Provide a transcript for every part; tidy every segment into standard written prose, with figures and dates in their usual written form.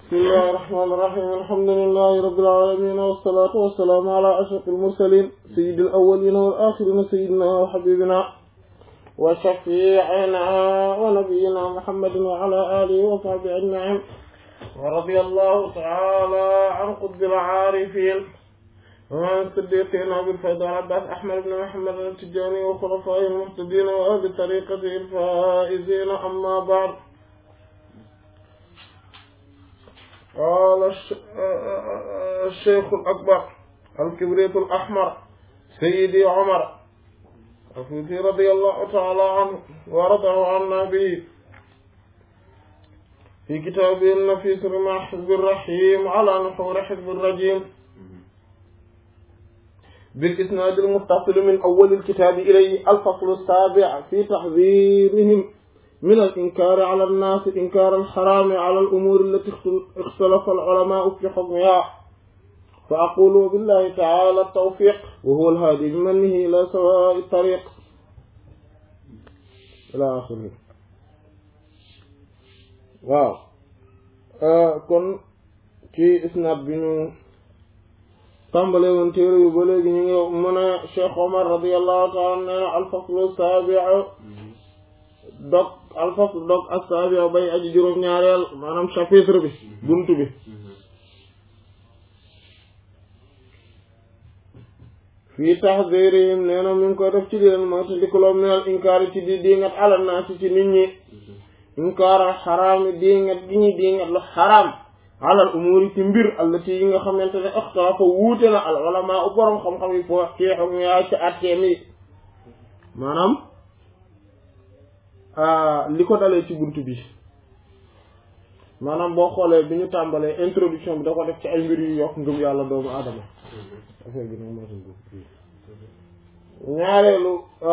بسم الله الرحمن الرحيم الحمد لله رب العالمين والصلاة والسلام على أشرف المرسلين سيد الأولين والآخرين سيدنا وحبيبنا وشفيعنا ونبينا محمد وعلى آله وصحبه أجمعين ورضي الله تعالى عن قطب العارفين وعن الصديقين أبي الفيض والعباس أحمد بن محمد التجاني وخلفائه المهتدين وأهل طريقته الفائزين أما بعد. قال الشيخ الأكبر الكبريت الأحمر سيدي عمر الفوتي رضي الله تعالى عنه ورضاه عنا به في كتابه النفيس رمى حزب الرحيم على نحور حزب الرجيم بالإسناد المتصل من أول الكتاب إليه الفصل السابع في تحذيرهم من الإنكار على الناس إنكار الحرام على الأمور التي اختلف العلماء في حكمها. فأقول بالله تعالى التوفيق وهو الهادي بمنه إلى سواء الطريق إلى آخره. waaw kon ci isnaad bi ñu tàmbale woon téere yu ba léegi ñu ngi mën a Cheikh Omar radiyallahu ta'ala anhu al-faslu as-sabi'u dog al-faslu dog as-sabi'u bay aji juróom-ñaareel maanaam chapitre bi buntu bi fii tahdhirihim nee na mi ngi koy def ci di leen moo te ndikaloo minal inkaar ci di dingat ala naasi ci nit ñi inkaar al xaraam dingat gi ñuy dingat lu xaraam alal umuri ci mbir allati yi nga xamante ne ixtalafa wuute na al ulama u borom xam-xam yi foo ci xam yaa ci atteem yi maanaam li ko dalee ci buntu bi maanaam boo xoolee bi ñu tàmbalee introduction bi da ko def ci ay mbir yu yokk ngëm yàlla doomu aadama affaire bi nag moo tax ñaareelu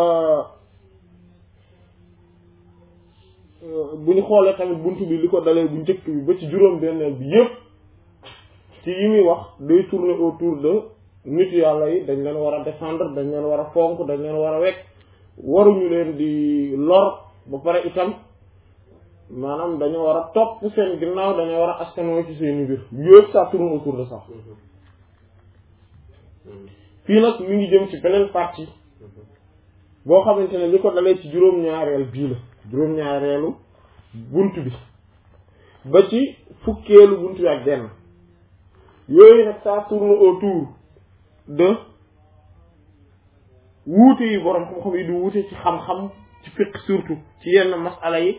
bu ñu xoolee tamit buntu bi li ko dalee bu njëkk bi ba ci juróom-benneel bi yépp ci yi muy wax day tourner autour de nit yàlla yi dañ leen war a défendre dañ leen war a fonk dañ leen war a wekk waruñu leen di lor ba pare itam maanaam dañu war a topp seen ginnaaw dañu war a askanoo ci seen mbir yëpp ça tourne autour de ça. fii nag mi ngi jëm ci beneen partie boo xamante ne li ko dalee ci juróom-ñaareel bii la juróom-ñaareelu bunt bi ba ci fukkeelu bunt bi ak benn yooyu nag ça tourne autour de wuute yi borom xam-xam yi du wuute ci xam-xam ci fiqh surtout ci yenn masala yi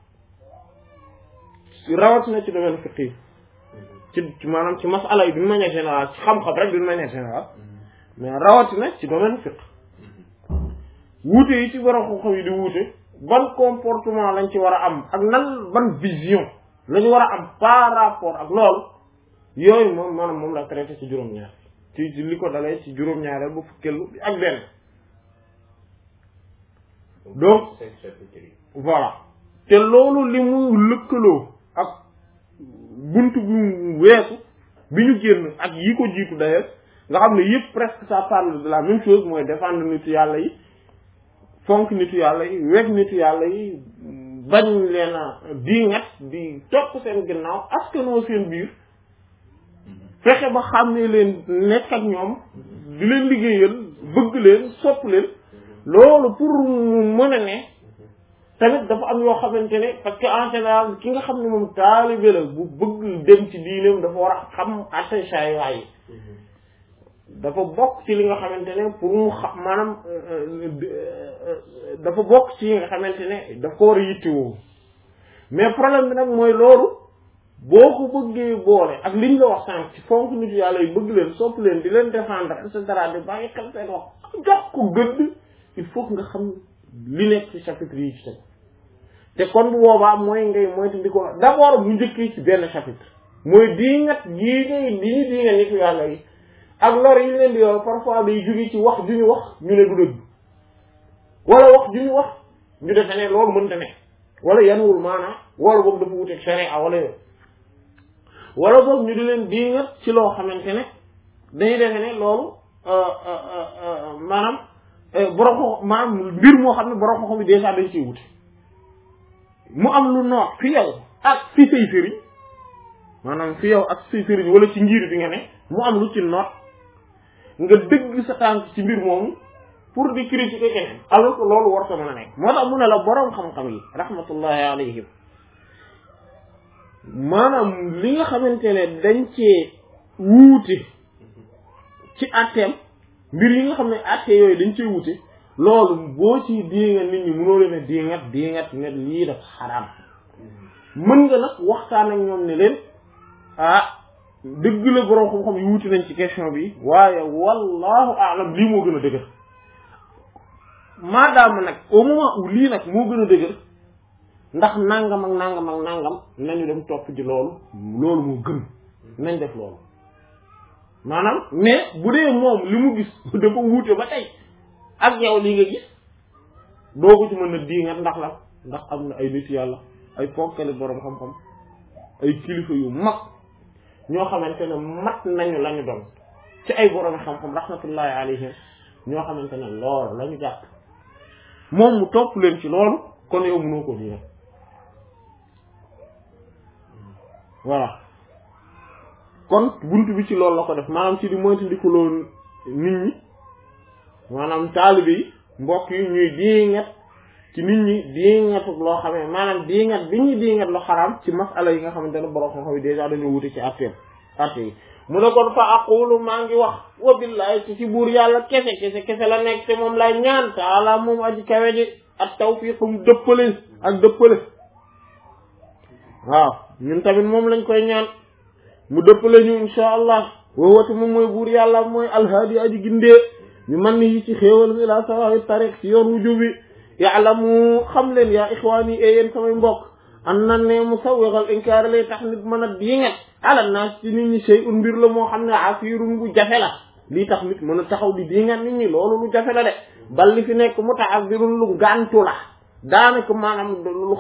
rawatina ci domaine fiqh yi ci maanaam ci masala yi d'une manière générale ci xam-xam rek d'une manière générale mais rawatina ci domaine fiqh wuute yi ci borom xam-xam yi di wuute ban comportement lañ ci war a am ak nan ban vision lañu war a am par rapport ak loolu yooyu moom maanaam moom la traité ci juróom-ñaar ci li ko dalee ci juróom-ñaareel bu fukkeelu ak benn donc voilà te loolu li mu lëkkaloo ak buntu bi mu weesu bi ñu génn ak yi ko jiitu d'ailleurs nga xam ne yëpp presque ça parle de la même chose mooy défendre nitu yàlla yi fonk nitu yàlla yi wekk nitu yàlla yi bañ leen a diingat di topp seen ginnaaw askanoo seen biir fexe ba xam ne leen nekk ak ñoom di leen liggéeyal bëgg leen sopp leen loolu pour mu mën a ne tamit dafa am yoo xamante ne parce que en général ki nga xam ne moom taalibe la bu bëgg dem ci diineem dafa war a xam attachaayu yi dafa bokk ci li nga xamante ne pour mu xam maanaam dafa bokk ci li nga xamante ne daf ko war a yittewoo mais problème bi nag mooy loolu boo ko bëggee boole ak liñ la wax sànq ci fonk nit yàlla yi bëgg leen sopp leen di leen défendre et cetera di bàyyi xel seen wax jox ko gëdd il faut que nga xam li nekk ci chapitre yi ci teg te kon bu boobaa mooy ngay moytu di ko d'abord bu njëkkee ci benn chapitre mooy diingat yii ngay lii diingat nit yàlla yi ak lor yi leen di yor parfois day jóge ci wax ju ñu wax ñu ne du dëgg wala wax ju ñu wax ñu defe ne loolu mënta ne wala yanuwul maanaam wala boog dafa wuteeg sharia wala yooyu wala boog ñu di leen diingat ci loo xamante ne dañuy defe ne loolu maanaam borom maanaam mbir moo xam ne borom xam-xam bi déjà dañ ciy wute mu am lu noot fi yow ak fi say sëriñ maanaam fi yow ak say sëriñ wala ci ngir bi nga ne mu am lu ci noot nga dëgg sa tànk ci mbir moomu pour di critiquer keneen alors que loolu war ko mën a nekk moo tax mu ne la boroom xam-xam yi rahmatullahi alayhim maanaam li nga xamante ne dañ cee wuute ci atteem mbir yi nga xam ne atte yooyu dañ cee wuute loolu boo ci diingat nit ñi mënoo leen a diingat ne lii dafa xaraam mën nga nag waxtaan ak ñoom ne leen dëgg la boroom xam-xam yi wuute nañ ci question bi waaye wallahu a'lam lii moo gën a dëgër maadaama nag au moment où lii nag moo gën a dëgër ndax nangam ak nangam ak nangam nañu dem topp ci loolu moo gën nañ def loolu maanaam mais bu dee moom li mu gis dafa wuute ba tey ak yow li nga gis doo ko ci mën a diingat ndax la ndax am na ay nit yàlla ay ponkali boroom xam-xam ay kilifa yu mag ñoo xamante ne mat nañu lañu doon ci ay boroom xam-xam rahmatullahi alayhim ñoo xamante ne loolu lañu jàpp moom mu topp leen ci loolu kon yow mënoo ko diingat voilà kon buntu bi ci loolu la ko def maanaam ci di moytandikuloo nit ñi maanaam taalibe yi mbokk yi ñuy diingat ci nit ñi diingatu loo xamee maanaam diingat bi ñuy diingat lu xaraam ci masala yi nga xamante ne borom xam-xam yi déjà dañoo wuti ci atte yi mu ne kon fa aqulu maa ngi wax wa billahi ci buur yàlla kese la nekk te moom lay ñaan taala moom aji kawe ji ak tawfiqum dëppale waaw ñun tamit moom lañ koy ñaan mu dëppale ñu insha allah woowatu moom mooy buur yàlla mooy alhaadi aji gindee ñu man ni yi ci xéewal mi la sawawi tariq ci yoon wu jubi ya'lamu xam leen yaa ixwaani e yéen samay mbokk an nan ne musawwighal inkaar lay tax nit mën a diingat ala naas ci nit ñi shay'un mbir la moo xam ne asirun bu jafe la lii tax nit mën a taxaw di diingat nit ñi loolu lu jafe la de bal li fi nekk muta'azzirun lu gàntu la daanaka maanaam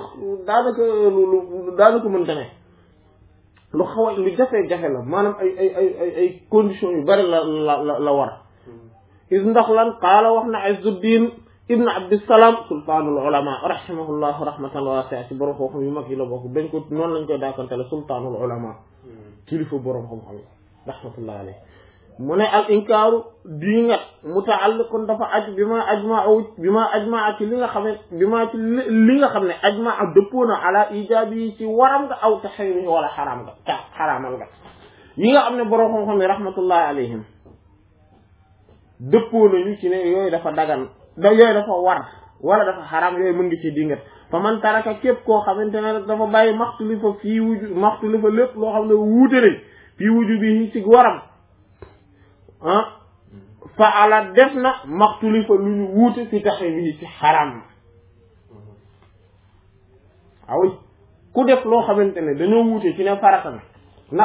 daanaka mënta ne lu xaw a lu jafe-jafe la maanaam ay conditions yu bari la war is ndax lan qaala wax na Izzuddin ibn Abdissalaam sultaanul ulama rahimahullahu rahmatan waasi'a ci borom xam-xam yu mag yi la bokk dañ ko noonu lañ koy daakantele sultaanul ulama kilifa borom xam-xam yi rahmatullahi alayhi mu ne al inkaaru diingat muta'alliqun dafa aju bi ma ajmaa ci li nga xam ne li nga xam ne ajmaa dëppoo na ala ijaabi yi ci waram nga aw taxriimi wala xaraamal nga yi nga xam ne borom xam-xam yi rahmatullahi alayhim dëppoo nañu ci ne yooyu dafa dagan yooyu dafa war wala dafa xaraam yooyu mën nga ci dingat fa man taraka képp koo xamante ne rek dafa bàyyi maxtulifa lépp loo xam ne wuute nañ fii wuju bi ci waram fa ala def na maxtulifa lu ñu wuute fi taxe bi ci xaraam awi ku def loo xamante ne dañoo wuute ci ne farata na ndax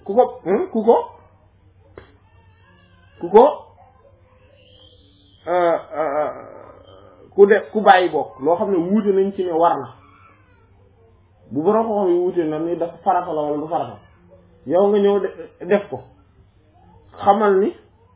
ku bàyyi bokk loo xam ne wuute nañ ci ne war na bu borom ko xam ne wuute na ni dafa farata la wala du farata yow nga ñëw def ko xamal ni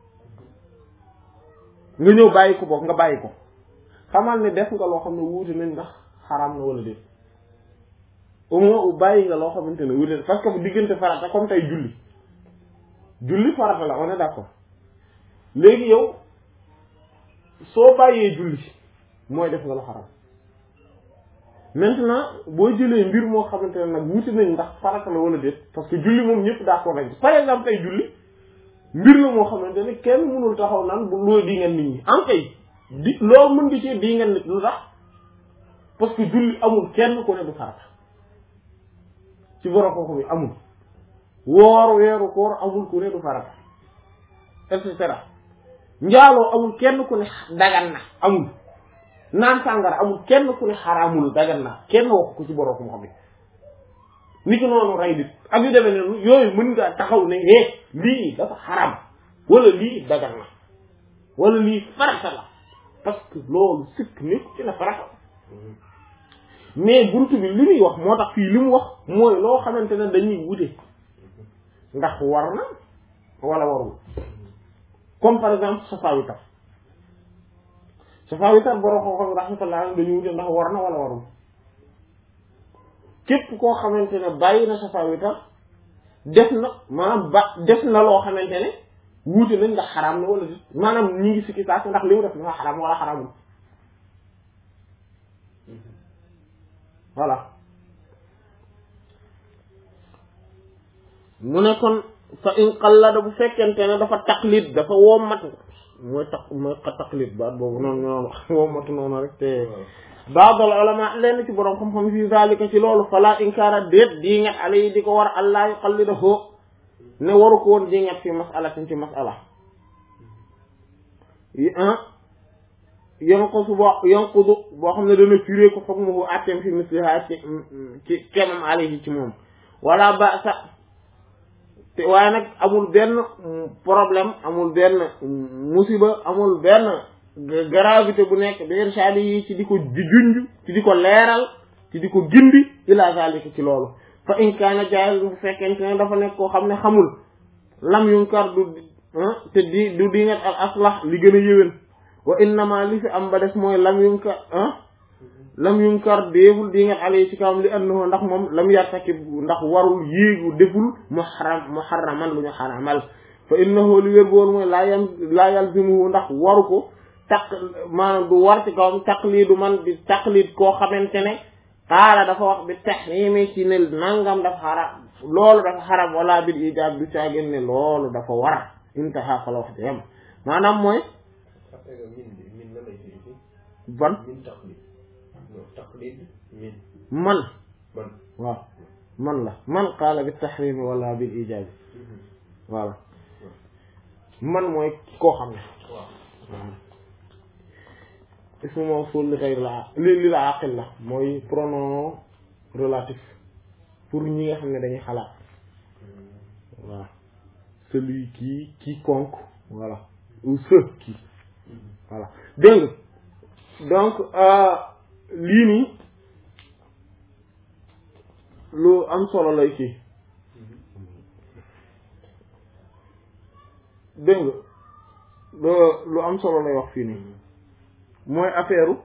nga ñëw bàyyi ko bokk nga bàyyi ko xamal ni def nga loo xam ne wuute nañ ndax xaraam na wala déet au moins bàyyi nga loo xamante ne wuute parce que bu diggante farata comme tey julli farata la on est d'accord léegi yow soo bàyyee julli mooy def nga lu xaraam maintenant boo jëlee mbir moo xamante ne nag wuute nañ ndax farata la wala déet parce que julli moom ñëpp d'accord nañ par exemple tey julli mbir la moo xamante ne kenn mënul taxaw naan bu loo di ngeen nit ñi en kay loolu mën nga ci di ngeen nit lu tax parce que julli amul kenn ku ne du farata ci borom kooku bi amul woor weeru koor amul ku ne du farata et cetera njaaloo amul kenn ku ne dagan na amul naan sàngara amul kenn ku ne xaraamul dagan na kenn wax ko ci borom kooku bi ni ki noonu rey nit ak yu demee ne yooyu mën nga taxaw ne lii dafa xaraam wala lii dagan na wala lii farata la parce que loolu sikk nekk ci na farata mais buntu bi li muy wax moo tax fii li mu wax mooy loo xamante ne dañuy wute ndax war na wala warul comme par exemple safa witar borom xam-xam rahmatullah dañuy wute ndax war na wala warul képp koo xamante ne bàyyi na safa witar def na maanaam def na loo xamante ne wuute nañ ndax xaraam na wala maanaam ñi ngi sikki saak ndax li mu def dafa xaraam wala xaraamul voilà mu ne kon fa in qallada bu fekkente ne dafa taqlid dafa wommatu mooy taqlid baat boobu noonu wommatu noonu rek te baadal ulama lenn ci boroom xam-xam fi zalika ci loolu fala inkaara déet di ngat ala yi di ko war allah yuqallidahu ne waru ko woon di ngat fi masalatin ci masala yanqusu boo xam ne dana firée ko hukmuhu attem fi misliha ci kemam alayhi ci moom wala ba sa te waaye nag amul benn problème amul benn musiba amul benn gravité bu nekk bi irshadi yi ci di ko junj ci di ko leeral ci di ko gindi ila zalika ci loolu fa in kaana jaayil bu fekkente ne dafa nekk koo xam ne xamul lam yunkar te du di ngat al aslah li gën a yëwén wa innama li fi am ba des mooy lam yunkar déeful di ngat ale ci kawam li annahu ndax moom lam yartakib ndax warul yéegu deful muharraman lu ñu xaramal fa innahu li wér boolu mooy laa yalzimuhu ndax waru ko maanaam du war ci kawam taqlidu man di taqlid koo xamante ne xaala dafa wax bi tahrimi ci ne nangam dafa xaram loolu dafa xaram wala bil ijab du caagin ne loolu dafa war intaha fa la wax yam maanaam mooy ban man waaw man la man qaala bi tahrimi wala bil ijab voilà man mooy koo xam ne ismu mawsul li ghayr lil aqil la mooy pronom relatif pour ñi nga xam ne dañuy xalaat voilà celui qui quiconque voilà ou ceux qui voilà dégg donc lii nii lu am solo lay kii dégg lu am solo lay wax fii nii mooy affaire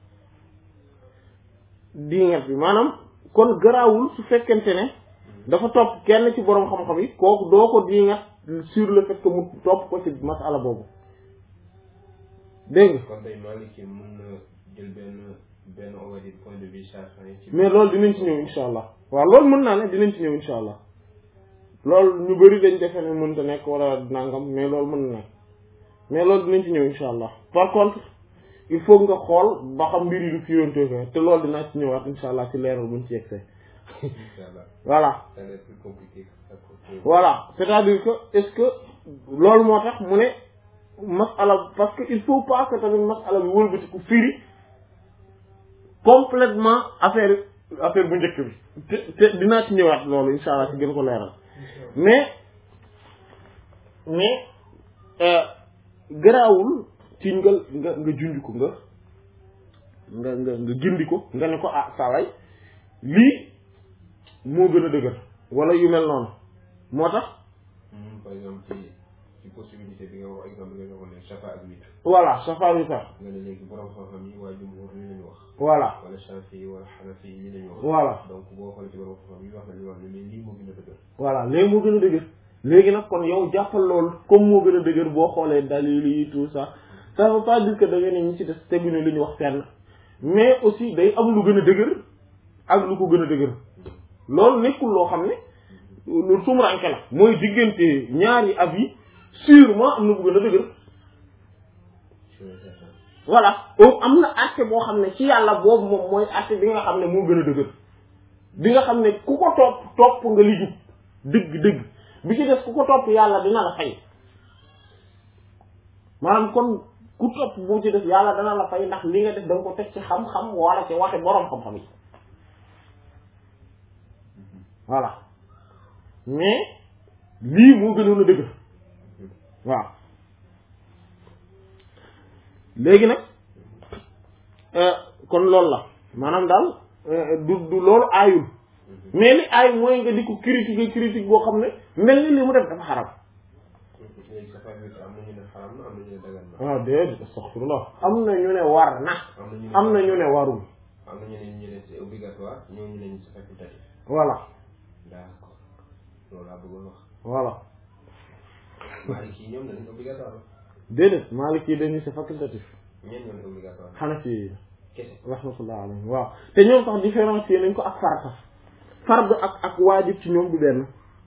diingat bi maanaam kon garaawul su fekkente ne dafa topp kenn ci boroom xam-xam yi kooku doo ko diingat sur le fait que mu topp ko ci masala boobu dégg nga. kon tey Maliki mën na jël benn on va dire point de vue Shafi'i mais loolu dinañ ci ñëw insha allah waaw loolu mën naa ne dinañ ci ñëw insha allah loolu ñu bari dañ defe ne mënta nekk wala nangam mais loolu mën na nekk mais loolu dinañ ci ñëw insha allah par contre il faut nga xool ba xam mbir yi du fiyontee ko te loolu dinaa ci ñëwaat insha allah ci leeral buñ ci yegsee voilà ça va être plus compliqué voilà c'est-à-dire que est-ce que loolu moo tax mu ne masala parce que il faut pas que tamit masala bi wëlbati ku firi complètement affaire bu njëkk bi te dinaa ci ñëwaat loolu insha allah ci gën ko leeral mais garaawul ci nga junj ko nga gindi ko nga ne ko ah saway lii moo gën a dëgër wala yu mel noonu moo tax par exemple ci possibilité bi nga wax exemple bi nga waxoon ne Shafa ak witr voilà Shafa witr nga ne léegi borom xam-xam yi waa jumhur li lañu wax voilà wala Shafi wala Hanafi li lañu wax voilà donc boo xoolee ci borom xam-xam yi wax nañu wax ne mais lii moo gën a dëgër voilà léegi moo gën a dëgër léegi nag kon yow jàppal loolu comme moo gën a dëgër boo xoolee dalil yi tout ça ça veut pas dire que da nga ne ñi ci des teguñu li ñu wax fenn mais aussi day am lu gën a dëgër ak lu ko gën a dëgër loolu nekkul loo xam ne lu sumuranke la mooy diggante ñaari avis sûrement am na bu gën a dëgër voilà am na àtte boo xam ne ci yàlla boobu moom mooy àtte bi nga xam ne moo gën a dëgër bi nga xam ne ku ko topp nga li jub dëgg bi ci des ku ko topp yàlla dina la fay maanaam kon ku topp bu ci def yàlla dana la fay ndax li nga def da nga ko teg ci xam-xam wala ci waxe boroom xam-xam yi voilà mais lii moo gënoon a dëgg waaw léegi nag kon loolu la maanaam daal du loolu aayul mais li aay mooy nga di ko critique boo xam ne mel ni li mu def dafa xaram waaw déedéet astaghfirullah am na ñu ne war na am na ñu ne warul am na ñu ne c'est obligatoire ñoo ñu ne c'est facultatif voilà d'accord loolu laa bëggoon wax. voilà. Maliki yi ñoom dañu obligatoire. déedéet Maliki yi dañuy c'est facultatif. ñenn ñoo ne obligatoire. Hanafi yi kese. rahmatullah alayhi waaw te ñoom sax différencier nañ ko ak farata fard ak waajib ci ñoom du benn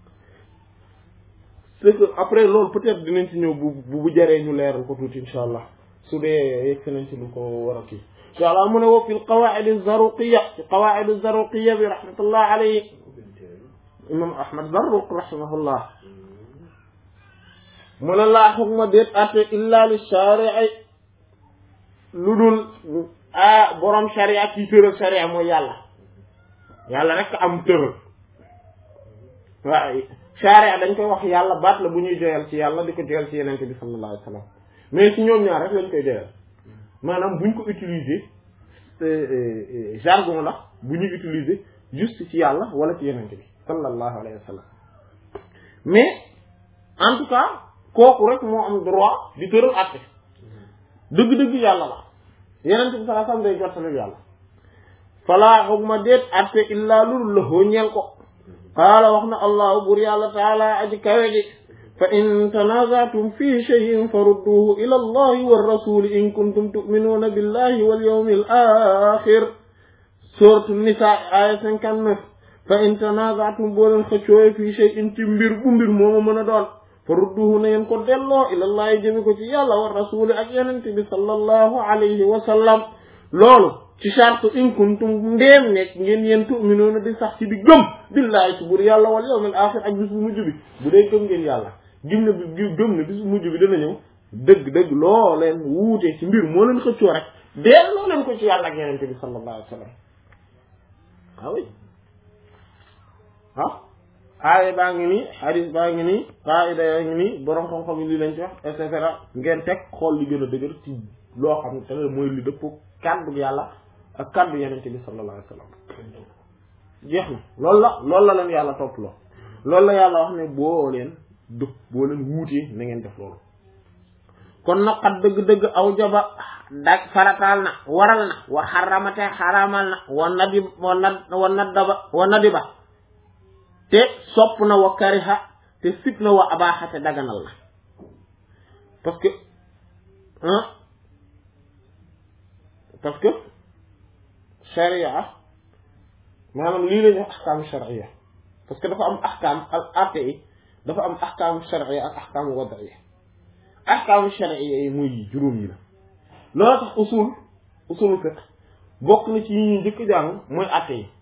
c'est que après loolu peut-être dinañ ci ñëw bu jaree ñu leeral ko tuuti insha allah su dee yegg nañ ci lu ko war a kii insha allah mu ne wa fil qawaa'id az-Zaruqiyya ci qawaa'id az-Zaruqiyya bi rahmatullah alayhi imam Ahmad Zarruq rahimahullah mu ne laa hukma déet atte illa li shari'i lu dul borom sharia kii tëral sharia mooy yàlla rek am tëral waaw sharia dañ koy wax yàlla baat la bu ñuy joyal ci yàlla di ko joyal ci yenente bi sallallahu alayhi wa sallam mais ci ñoom ñaar rek lañ koy joyal maanaam buñ ko utiliser jargon la bu ñuy utiliser juste ci yàlla wala ci yenente bi sallallahu alayhi wa sallam mais en tout cas kooku rek moo am droit di tëral àtte dëgg-dëgg yàlla la yenente bi sallallahu alayhi wa sallam day jottali yàlla falaa hukma déet àtte illaa lul la ñeel ko qaala wax na allahu bur yàlla taala aji kawe ji fa in tanaza'tum fi shay'in farudduhu ila allahi war rasuli in kuntum tu'minuna billahi wal yawmil akhir sourate Nisa aya 59 fa in tanaza'tum boo leen xëccooye fi shay'in ci mbir bu mbir mooma mën a doon farudduhu na ngeen ko delloo ila allahi jëmi ko ci yàlla war rasuli ak yenente bi sallallahu alayhi wa sallam loolu ci charte in kuntum ndéem nekk ngeen yéen tu'minuuna di sax ci di gëm billaahi ci buur yàlla wal yawmil aaxir ak bis bu mujj bi bu dee gëm ngeen yàlla gëm na bis bu mujj bi dana ñëw dëgg loo leen wuute ci mbir moo leen xëccoo rek delloo leen ko ci yàlla ak yenente bi sallallahu alayhi wa sallam ah oui aaya baa ngi nii hadis baa ngi nii qaida yaa ngi nii borom xam-xam yi lii lañ ci wax et cetera ngeen teg xool li gën a dëgër ci loo xam ne te mooy li dëpp kàddu yàlla ak kàddu yenente bi sallallahu alayhi wa sallam jeex na loolu la leen yàlla topp loolu la yàlla wax ne boo leen wuutee na ngeen def loolu kon nag xat dëgg-dëgg aw jaba dag farataal na waral na wa xaramate xaramal na wa nadiba te sopp na wa kariha te sib na wa abaaxate daganal na parce que sharia maanaam lii lañu ahkaamu sharia parce que dafa am ahkaam al ati dafa am ahkaamu sharia ak ahkaamu wadaiya ahkaamu sharia yi muy juróom yi la loolu tax usul fiqh bokk na ci yi ñu njëkk jàng mooy atte yi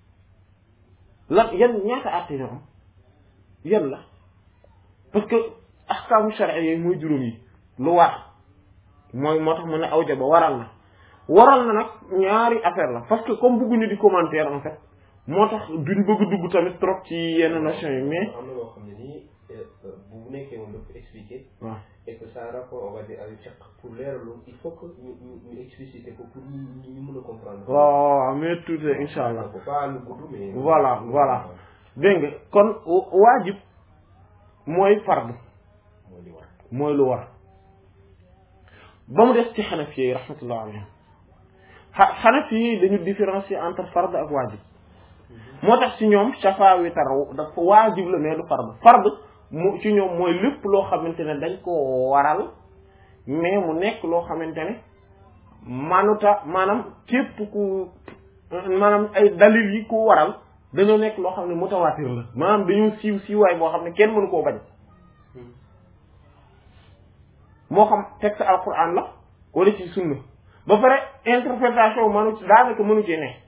yan ñaata atte ñoo am yan la parce que ahkaamu sharia yi muy juróom yi lu war mooy moo tax mu ne awjaba waral na nag ñaari affaire la parce que comme bëgguñu di commentaire en fait moo tax duñ bëgg dugg tamit trop ci yenn notion yi mais am na loo xam ne nii bu nekkee moom dafa expliquer waaw et que ça rapport on va dire avec fiqh pour leeralu il faut que ñu expliciter ko pour ñu mën a comprendre. waaw mais tout insha allah pas lu gudd mais voilà dégg nga kon waajib mooy fard mooy lu war ba mu des ci xanafi yi rahmatullah alayhim xanafi yi dañu différencier entre fard ak waajib moo tax ci ñoom shafa witar dafa waajib la mais du fard mu ci ñoom mooy lépp loo xamante ne dañ ko waral mais mu nekk loo xamante ne maanaam képp ku maanaam ay dalil yi ko waral dañoo nekk loo xam ne mutawaatir la maanaam dañoo siiwaay boo xam ne kenn mënu koo bañ moo xam texte alquran la wala ci sunna ba pare interprétation mënu ci ne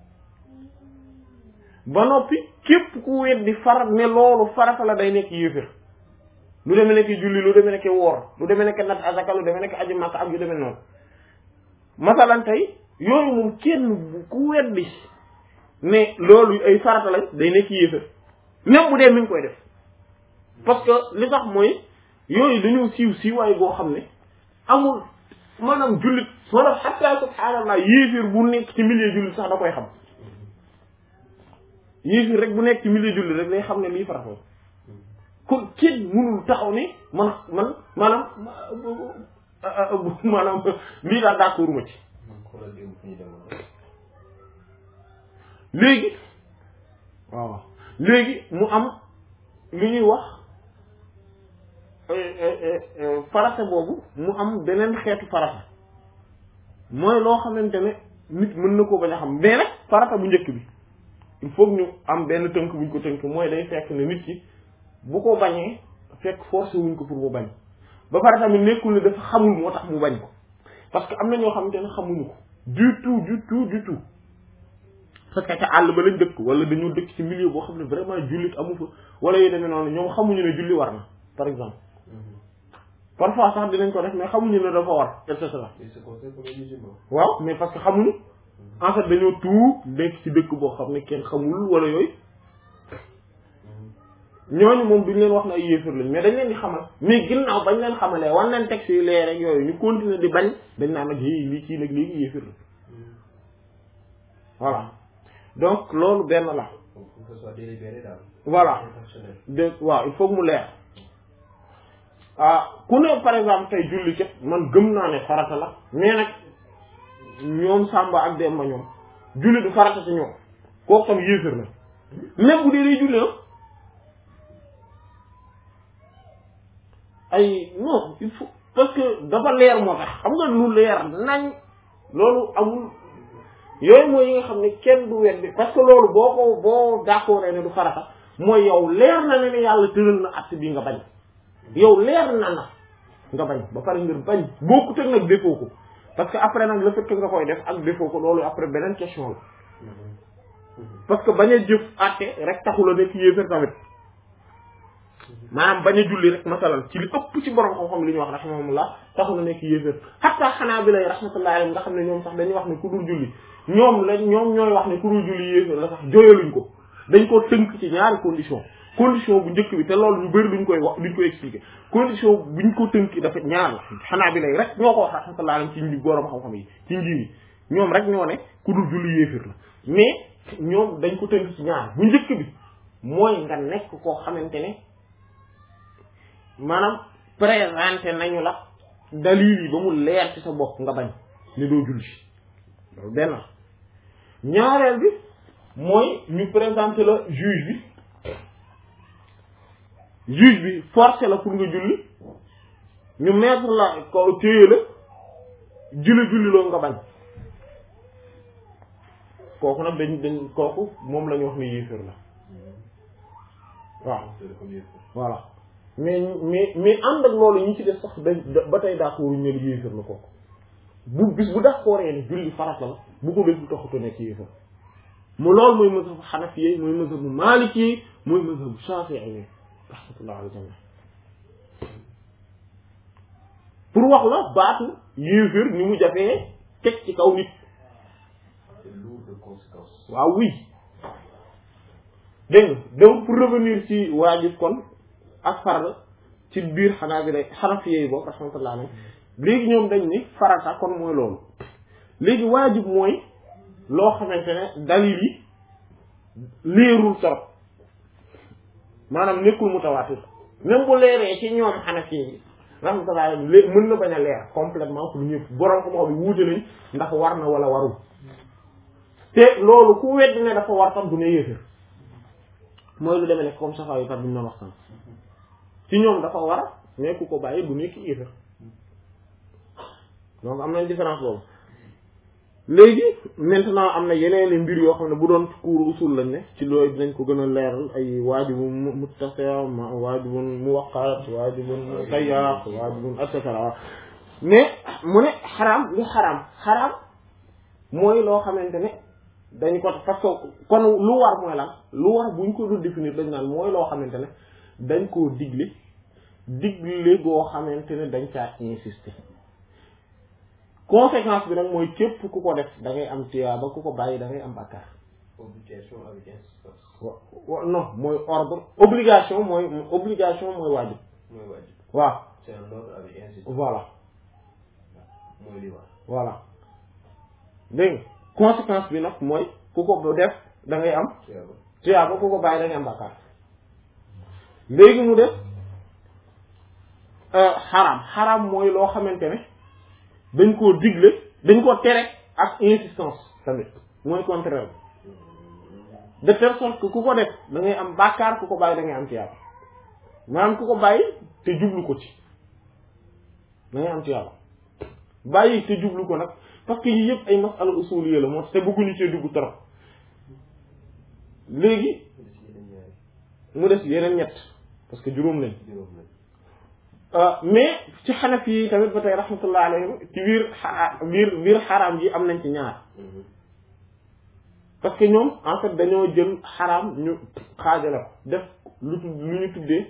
ba noppi képp ku weddi far ne loolu farata la day nekk yéefér lu demee nekk julli lu demee nekk woor lu demee nekk nat azaka lu demee nekk aji makka ak yu demee noonu masalan tey yooyu moom kenn ku weddi ne loolu ay farata lañ day nekk yéefér même bu dee mi ngi koy def parce que li tax mooy yooyu dañoo siiwaay boo xam ne amul maanaam jullit maanaam hatta subhaanallah yéeféer bu nekk ci milieu jullit sax da koy xam yéeféer rek bu nekk ci milieu jullit rek day xam ne lii farata kon kenn mënul taxaw ne maanaam lii daal d'accord ma ci léegi mu am li ñuy wax farata boobu mu am beneen xeetu farata mooy loo xamante ne nit mën na koo bañ a xam mais nag farata bu njëkk bi il faut ñu am benn tënk buñ ko tënk mooy day fekk ne nit ki bu ko bañee fekk forcé wuñ ko pour mu bañ ba pare tamit nekkul ne dafa xamul moo tax mu bañ ko parce que am na ñoo xamante ne xamuñu ko du tout parce que ca àll ba lañ dëkk wala dañoo dëkk ci milieu boo xam ne vraiment jullit amu fa wala yooyu demee noonu ñoom xamuñu ne julli war na par exemple parfois sax dinañ ko def mais xamuñu ne dafa war et cetera. waaw mais parce que xamuñu en fait dañoo tuub nekk ci dëkk boo xam ne kenn xamul wala yooyu ñooñu moom duñ leen wax na ay yéefar lañ mais dañ leen di xamal mais ginnaaw bañ leen xamalee wan leen texte yu leer rek yooyu ñu continuer di bañ dañ naan nag lii kii nag léegi yéefar la voilà donc loolu benn la. voilà waaw il faut que mu leer ku ne par exemple tey julli kat man gëm naa ne farata la mais nag ñoom Samba ak Demba ñoom julli du farata ci ñoom kooku tam yéefar la même bu dee day julli ay non il faut parce que dafa leer moo tax xam nga lu leer nañ loolu amul yooyu mooy yi nga xam ne kenn du weddi parce que loolu boo d'accord ne du farata mooy yow leer na ne yàlla tëral na acte bi nga bañ yow leer na nga bañ ba pare ngir bañ bokkut ak nag defoo ko parce que après nag le fait que nga koy def ak defoo ko loolu après beneen question la parce que bañ a jëf acte rek taxul a nekk yéefar tamit maanaam bañ a julli rek masalan ci li ëpp ci borom xam-xam li ñuy wax rahimahumullah taxul a nekk yéefar hatta xanaa bi lay rahmatullahi alayhim nga xam ne ñoom sax dañuy wax ne ku dul julli ñoom ñooy wax ne ku dul julli yéefar la sax jooyaluñ ko dañ ko tënk ci ñaari condition bu njëkk bi te loolu ñu bëri duñ koy expliquer condition buñ ko tënk dafa ñaar la xanaa bi lay rek ñoo ko wax rahmatullahi alayhim ci borom xam-xam yi ci njiw yi ñoom rek ñoo ne ku dul julli yéefar la mais ñoom dañ ko tënk ci ñaar bu njëkk bi mooy nga nekk koo xamante ne maanaam présenté nañu la dalil yi ba mu leer ci sa bopp nga bañ ne doo julli loolu benn ñaareel bi mooy ñu présenté la juge bi forcé la pour nga julli ñu mettre la ko téye la julli loo nga bañ kooku nag dañ kooku moom la ñu wax ne yéefar la waaw voilà mais ànd ak loolu ñi ci def sax ba tey d'accord ñu ne yéefar la kooku bu d'accordee ne julli farata la bu ko def bu taxuta nekk yéefar mu loolu mooy mazhabu xanafiye mooy mazhabu maliki mooy mazhabu shafi'i rahmatullah alayhi pour wax la baatu yéefar ni mu jafee teg ci kaw nit waaw oui dégg nga donc pour revenir ci waajib kon ak farata ci biir xanaa bi day xanafiye yi boobu rahmatullah alayhi léegi ñoom dañ ni farata kon mooy loolu léegi waajib mooy loo xamante ne dalil yi leerul trop maanaam nekkul mutawaatir même bu leeree ci ñoom xanafiye yi rahmatullah mën na bañ a leer complètement pour ñëpp borom xam-xam bi wuute nañ ndax war na wala warul te loolu ku wedd ne dafa war tam du ne yéefar mooy lu demee nekk comme safa yu tat bi ñu doon wax tam ci ñoom dafa war mais ku ko bàyyi du nekk yéefar donc am nañ différence boobu léegi maintenant am na yeneen mbir yoo xam ne bu doon cours usul lañ ne ci loolu dinañ ko gën a leeral ay waajibun muttasil waajibun muwaqqat waajibun muqayyad waajibun et cetera mais mu ne xaraam li xaraam mooy loo xamante ne dañ ko parce que kon lu war mooy lan lu war buñ ko doon définir dañ naan mooy loo xamante ne dañ koo digle goo xamante ne dañ caa insister conséquence bi nag mooy képp ku ko def da ngay am tiyaaba ku ko bàyyi da ngay am bàkkaar. obligation avec insistance. non mooy ordre obligation mooy waajib. mooy waajib. waaw. c'est un ordre avec insistance. voilà. mooy li war. voilà dégg nga conséquence bi nag mooy ku ko def da ngay am. tiyaaba ku ko bàyyi da ngay am bàkkaar. léegi mu def xaraam mooy loo xamante ne. dañ koo digle dañ koo tere ak insistance tamit mooy contraire de telle sorte que ku ko def da ngay am bàkkaar ku ko bàyyi da ngay am tiyaaba maanaam ku ko bàyyi te jublu ko ci da ngay am ci yàlla bàyyi te jublu ko nag parce que yii yëpp ay masala usuliyya la moo tax te bëgguñu cee dugg trop léegi mu des yeneen ñett parce que juróom lañ mais ci xanaf yi tamit ba tey rahmatullah alayhim ci biir xaraam ji am nañ ci ñaar parce que ñoom en fait dañoo jël xaraam ñu xaajale ko def lu ñu tuddee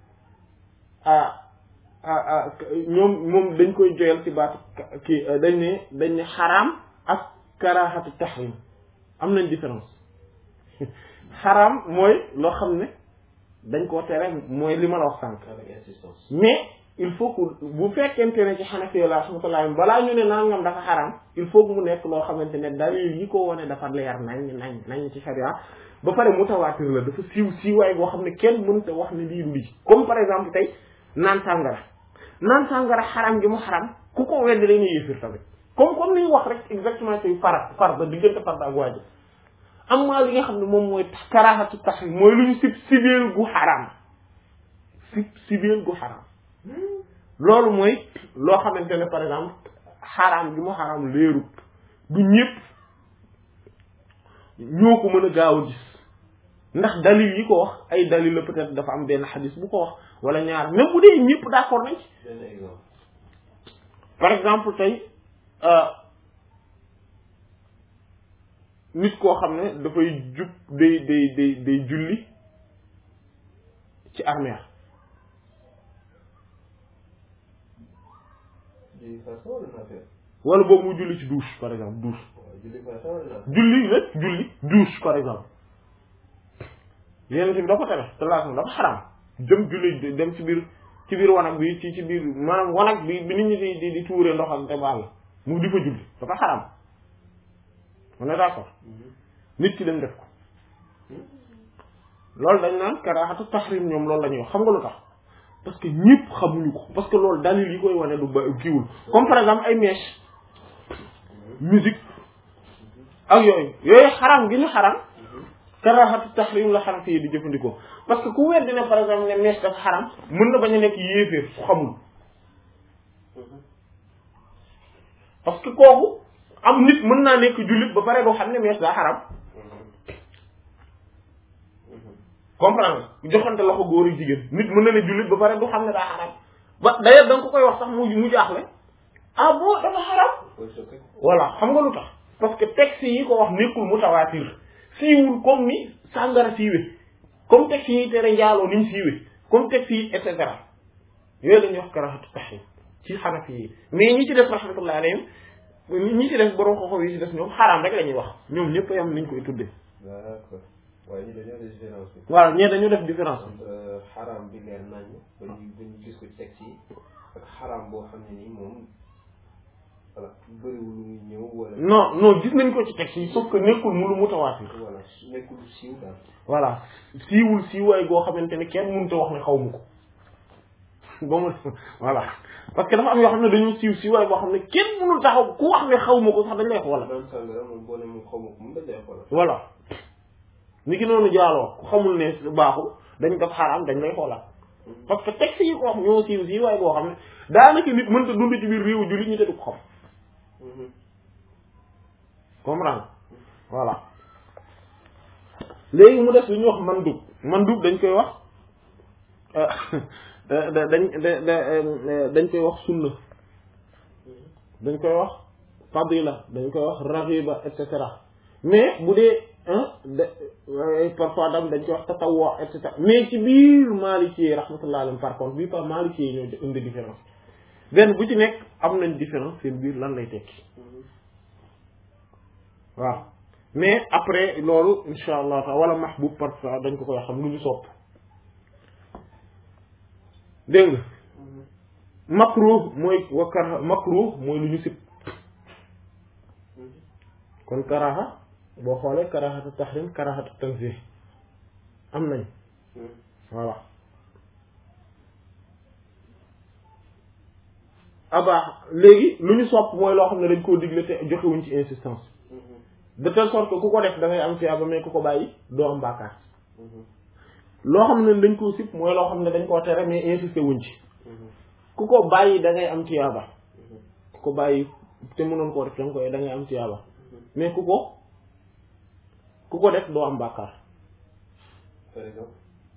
ñoom moom dañ koy joyal ci baatu kii dañ ne xaraam ak karaahatu tahrim am nañ différence xaraam mooy loo xam ne dañ koo tere mooy li ma la wax sànq mais il faut que bu fekkente ne ci Hanafi la rahmatullah balaa ñu ne nangam dafa xaraam il faut que mu nekk loo xamante ne dalil yi ko wone dafa leer nañ ci sharia ba pare mutawaatir la dafa siiwaay boo xam ne kenn mënta wax ne lii du lii comme par exemple tey naan sàngara xaraam gi mu xaraam ku ko weddi dañuy yéefir tamit comme ni wax rek exactement ci farda diggante farda ak waajib am maa li nga xam ne moom mooy karaahatu tahrim mooy lu ñu sibeel gu xaraam sibeel gu xaraam loolu mooy loo xamante ne par exemple xaraam gi mu xaraam leerut du ñëpp ñoo ko mën a gaaw a gis ndax dalil yi ko wax ay dalil la peut-être dafa am benn xadis bu ko wax wala ñaar même bu dee ñëpp d'accord nañ ci par exemple tey nit koo xam ne dafay jub day julli ci armeer wala boobu mu julli ci douche par exemple julli douche par exemple yeneen bi da ko tere te laaj dafa xaram jëm julli dem ci biir wanag bi ci biir maanaam wanag bi nit ñi di tuure ndox ak te baal mu di fa julli dafa xaram on est d'accord nit ki dem def ko loolu dañ naan karaahatu tahrim ñoom loolu la ñuy wax xam nga lu tax parce que ñëpp xamuñu ko parce que loolu dalil yi koy wane du ba kiiwul comme par exemple ay mèche musique ak yooyu xaram gi ñu xaram karaahatu tahrim la xaram fii di jëfandikoo parce que ku weddi ne par exemple ne mèche dafa xaram mën na bañ a nekk yéeféer fu xamul parce que kooku am nit mën naa nekk jullit ba pare doo xam ne mèche daa xaram comprendre joxante loxo góor ak jigéen nit mën na ne jullit ba pare du xam ne daa xaram ba d'ailleurs da nga ko koy wax sax mu jaaxle ah bon dafa xaram voilà xam nga lu tax parce que texte yi ko wax nekkul mutawaatir siiwul comme ni sàngara siiwe comme texte yi tere njaaloo niñ siiwe comme texte yi et cetera yooyu la ñuy wax karaahatu tahrim ci Hanafi yi mais ñi ci def rahmatullahi alayhim ñi ci def borom xoxo yi ci def ñoom xaraam rek la ñuy wax ñoom ñëpp yam niñ koy tuddee. d'accord waaye ñi dañoo def différence bi. waaw ñee dañu def différence bi. xaraam bi leer nañ ba ñu gis ko ci texte yi ak xaraam boo xam ne nii moom voilà bëriwul lu muy ñëw wala. non gis nañ ko ci texte yi sauf que nekkul mu lu mutawaatir. voilà nekkul siiw daal. voilà siiwaay goo xamante ne kenn mënut a wax ne xaw ma ko ba mu voilà. parce que dafa am yoo xam ne dañu siiwaay boo xam ne kenn mënul taxaw ku wax ne xaw ma ko sax dañ lay xoolal. même sàngara moom boo ne moom xaw ma ko moom dañ lay xoolal. voilà ni ki noonu jaaloo ku xamul ne baaxul dañ def xaraam dañ lay xoolal. parce que texte yi ko wax ñoo siiwaay boo xam ne daanaka nit mënta dund ci biir réewu jullit ñi te du ko xam. comprendre voilà léegi mu def lu ñuy wax mandub dañ koy wax. dañ koy wax sunna dañ koy wax fadila dañ koy wax raxiba et cetera mais bu dee parfois dañ koy wax tatawwu et cetera mais ci biir Maliki rahmatullah alayhi par contre bii par Maliki ñoo indi différence benn bu ci nekk am nañ différence seen biir lan lay tekki waaw mais après loolu insha allah taala wala mahbub parfois dañ ko koy xam lu ñu sopp dégg nga makruh mooy makruh mooy lu ñu sib kon karaha boo xoolee karahatu tahrim karahatu tanzih am nañ voilà abaax léegi lu ñu sopp mooy loo xam ne dañ koo digle te joxewuñ ci insistance de telle sorte que ku ko def da ngay am ci aba mais ku ko bàyyi doo am bàkkaar loo xam ne dañ koo sib mooy loo xam ne dañ koo tere mais insisté wuñ ci ku ko bàyyi da ngay am tiyaaba ku ko bàyyi te mënoon koo def da ngay am tiyaaba mais ku ko def doo am bàkkaar par exemple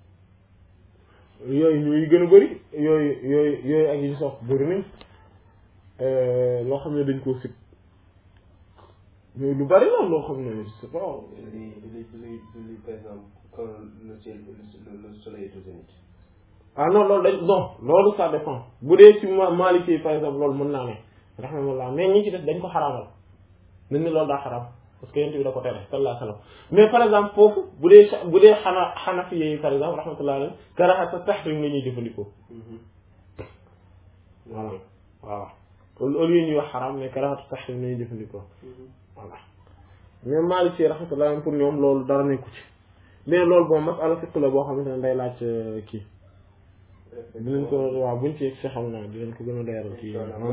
yooyu ñooy gën a bëri yooyu ak yi sof bëri nañ loo xam ne dañ koo sib mais lu bari la loo xam ne c'est pas li par exemple quand le soleil est au zénith. ah non loolu loolu ça dépend bu dee ci Maliki par exemple loolu mën naa ne rahmatullah mais ñi ci def dañ ko xaraamal dañ ne loolu daa xaraam parce que yent bi da ko tere sallallahu alayhi wa sallam mais par exemple foofu bu dee Hanafi yi par exemple rahmatullah alayhi karaahatu tahrim la ñuy jëfandikoo voilà au lieu ñuy wax xaraam mais karaahatu tahrim la ñuy jëfandikoo voilà mais Maliki rahmatullah pour ñoom loolu dara nekku ci mais loolu bon masala fiqh la boo xamante ne day laaj kii dinañ ko waaw buñ ci xam naa dinañ ko gën a leeral ci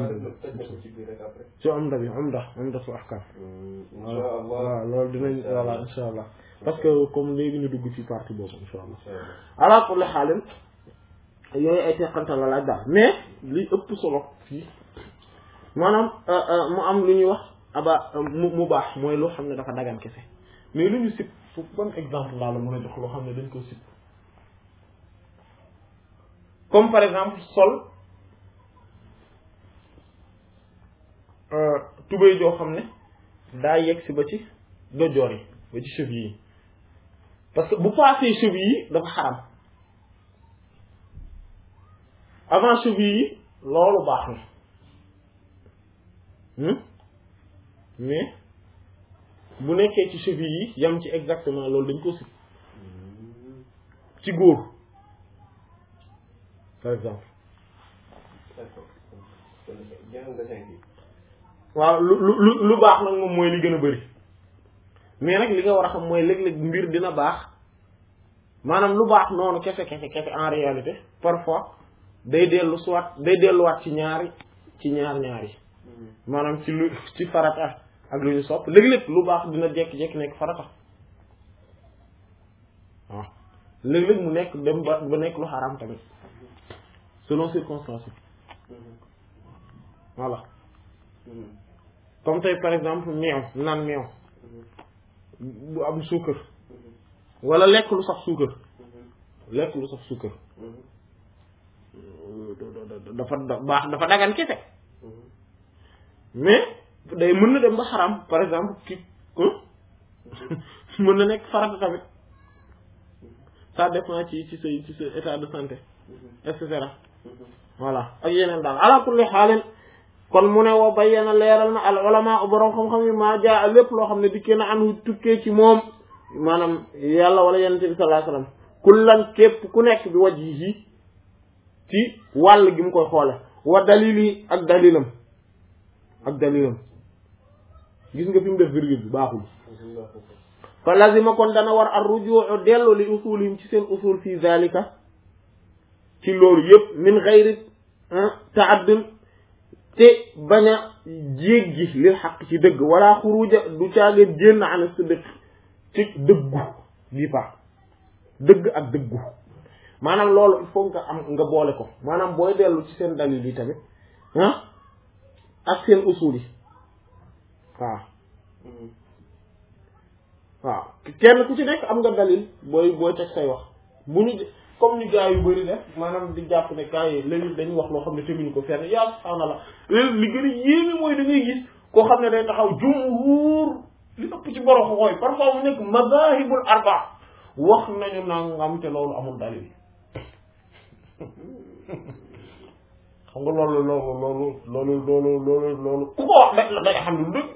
ci umda bi umda su ahkam waaw loolu dinañ voilà insha allah parce que comme léegi ñu dugg ci partie boobu insha allah ala kulli xaalin yooyu ay teqantal la laaj daal mais li ëpp solo fii maanaam mu am lu ñuy wax mu baax mooy loo xam ne dafa dagan kese mais lu ñu sib foofu ban exemple laa la mën a jox loo xam ne dañ ko sib comme par exemple sol tubéy joo xam ne daa yegg si ba ci dojoor yi ba ci cheville yi parce que bu passé cheville yi dafa xaram avant cheville yi loolu baax na mais bu nekkee ci cheville yi yam ci exactement loolu dañ ko sib ci góor par exemple waaw lu baax nag moom mooy li gën a bari mais nag li nga war a xam mooy léeg-léeg mbir dina baax maanaam lu baax noonu kese en réalité parfois day delluwaat ci ñaar yi maanaam ci farata ak lu ñu sopp léeg-léeg lu baax dina jekki-jekki nekk farata waaw léeg-léeg mu nekk dem ba nekk lu xaraam tamit selon circonstances voilà comme tey par exemple naan meew bu am suukar wala lekk lu saf suukar dafa baax dafa dagan kese mais day mën na dem ba xaram par exemple ki mën na nekk farata tamit ça dépend ci sa état de santé et cetera voilà ak yeneen daal ala kulli xaalin kon mu ne wa bayyana leeral na al ulama borom xam-xam yi maa jaa lépp loo xam ne dikkee na anhu tukkee ci moom maanaam yàlla wala yonent bi sallallahu alayhi wasallam kullan képp ku nekk bi wajhihi ci wàll gi mu koy xoole wa dalili ak dalilam gis nga fi mu def virgule bi baaxul fa lazima kon dana war ar rujuu dellu li usulihim ci seen usul fi zalika ci loolu yëpp min ghayri ta'addul te bañ a jéggi lil xaq ci dëgg wala xuruja du caageen génn ana sidq ci dëggu bii pa dëgg ak dëggu maanaam loolu il faut nga boole ko maanaam booy dellu ci seen dalil yi tamit ak seen usul yi waaw kenn ku ci nekk am nga dalil booy teg say wax bu ñu comme ni gars yu bari def maanaam di jàpp ne gars yi léegi dañuy wax loo xam ne teguñu ko fenn yaa subhaanallah li gën a yéeme mooy da ngay gis koo xam ne day taxaw jumhuur li ëpp ci borom xooy parfois mu nekk mazahibul arba wax nañu nangam te loolu amul dalil xam nga loolu ku ko wax da nga xam ne lu dëgg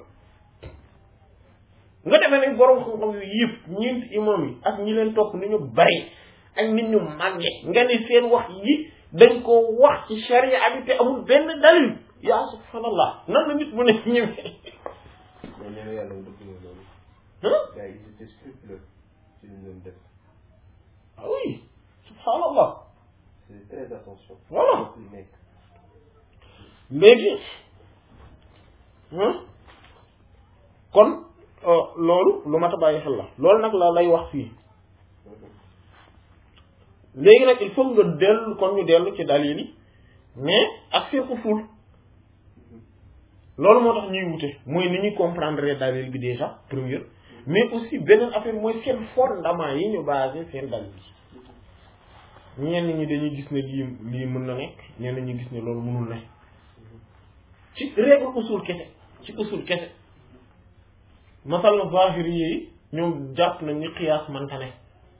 nga demee ne borom xam-xam yu yëpp ñeenti imam yi ak ñi leen topp ni ñu bari ak nit ñu màgge nga ni seen wax yi dañ ko wax ci sharia bi te amul benn dalil yaa subhanallah nan la nit mu ne ñëwee. mais ñeme yàlla mu dëgg loolu. gars yi ils étaient scrupuleux ci li ñu doon def. ah oui subhanallah. c'est très attention. voilà léegi kon loolu lu mat a bàyyi xel la loolu nag la lay wax fii léegi nag il faut nga dellu kon ñu dellu ci dalil yi mais ak seen usul loolu moo tax ñuy wute mooy ni ñuy comprendre dalil bi déjà première mais aussi beneen affaire mooy seen fondement yi ñu basé seen dalil yi ñenn ñi dañuy gis ne lii mën na nekk ñenn ñi gis ne loolu mënul ne ci règle usul kese ci usul kese masal zahiri yi ñoom jàpp nañ ni qiyaas mënta ne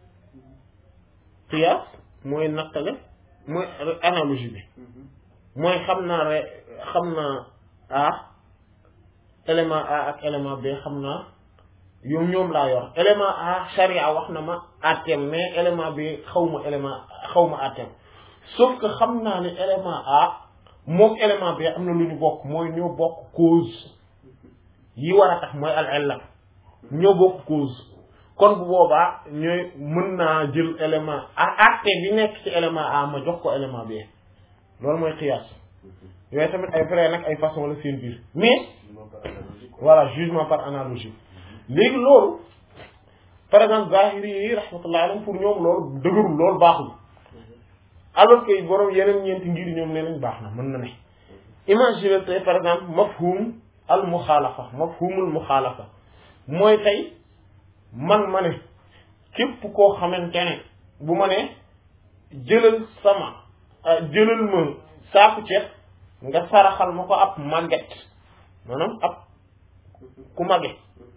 qiyaas mooy nattale mooy analogie bi mooy xam naa A élément A ak élément B xam naa yow ñoom laa yor élément A charia wax na ma àtteem mais élément B xaw ma àtteem sauf que xam naa ne élément A moom élément B am na lu ñu bokk mooy ñoo bokk cause yi war a tax mooy al illa ñoo bokk cause kon bu boobaa ñooy mën naa jël élément àtte bi nekk ci élément A ma jox ko élément B loolu mooy qiyaas yooyu tamit ay vrai nag ay façon la seen biir mais voilà jugement par analogie léegi loolu par exemple zahiri yi rahmatullah alayhim pour ñoom loolu dëgërul loolu baaxul alors que borom yeneen ñeenti ngir ñoom nee nañ baax na mën na ne imagine tey par exemple mafhum al mafhumul muxaalafa mooy tey man ma ne képp koo xamante ne bu ma ne jëlal ma saaku ceeb nga saraxal ma ko ab màgget maanaam ab ku màgget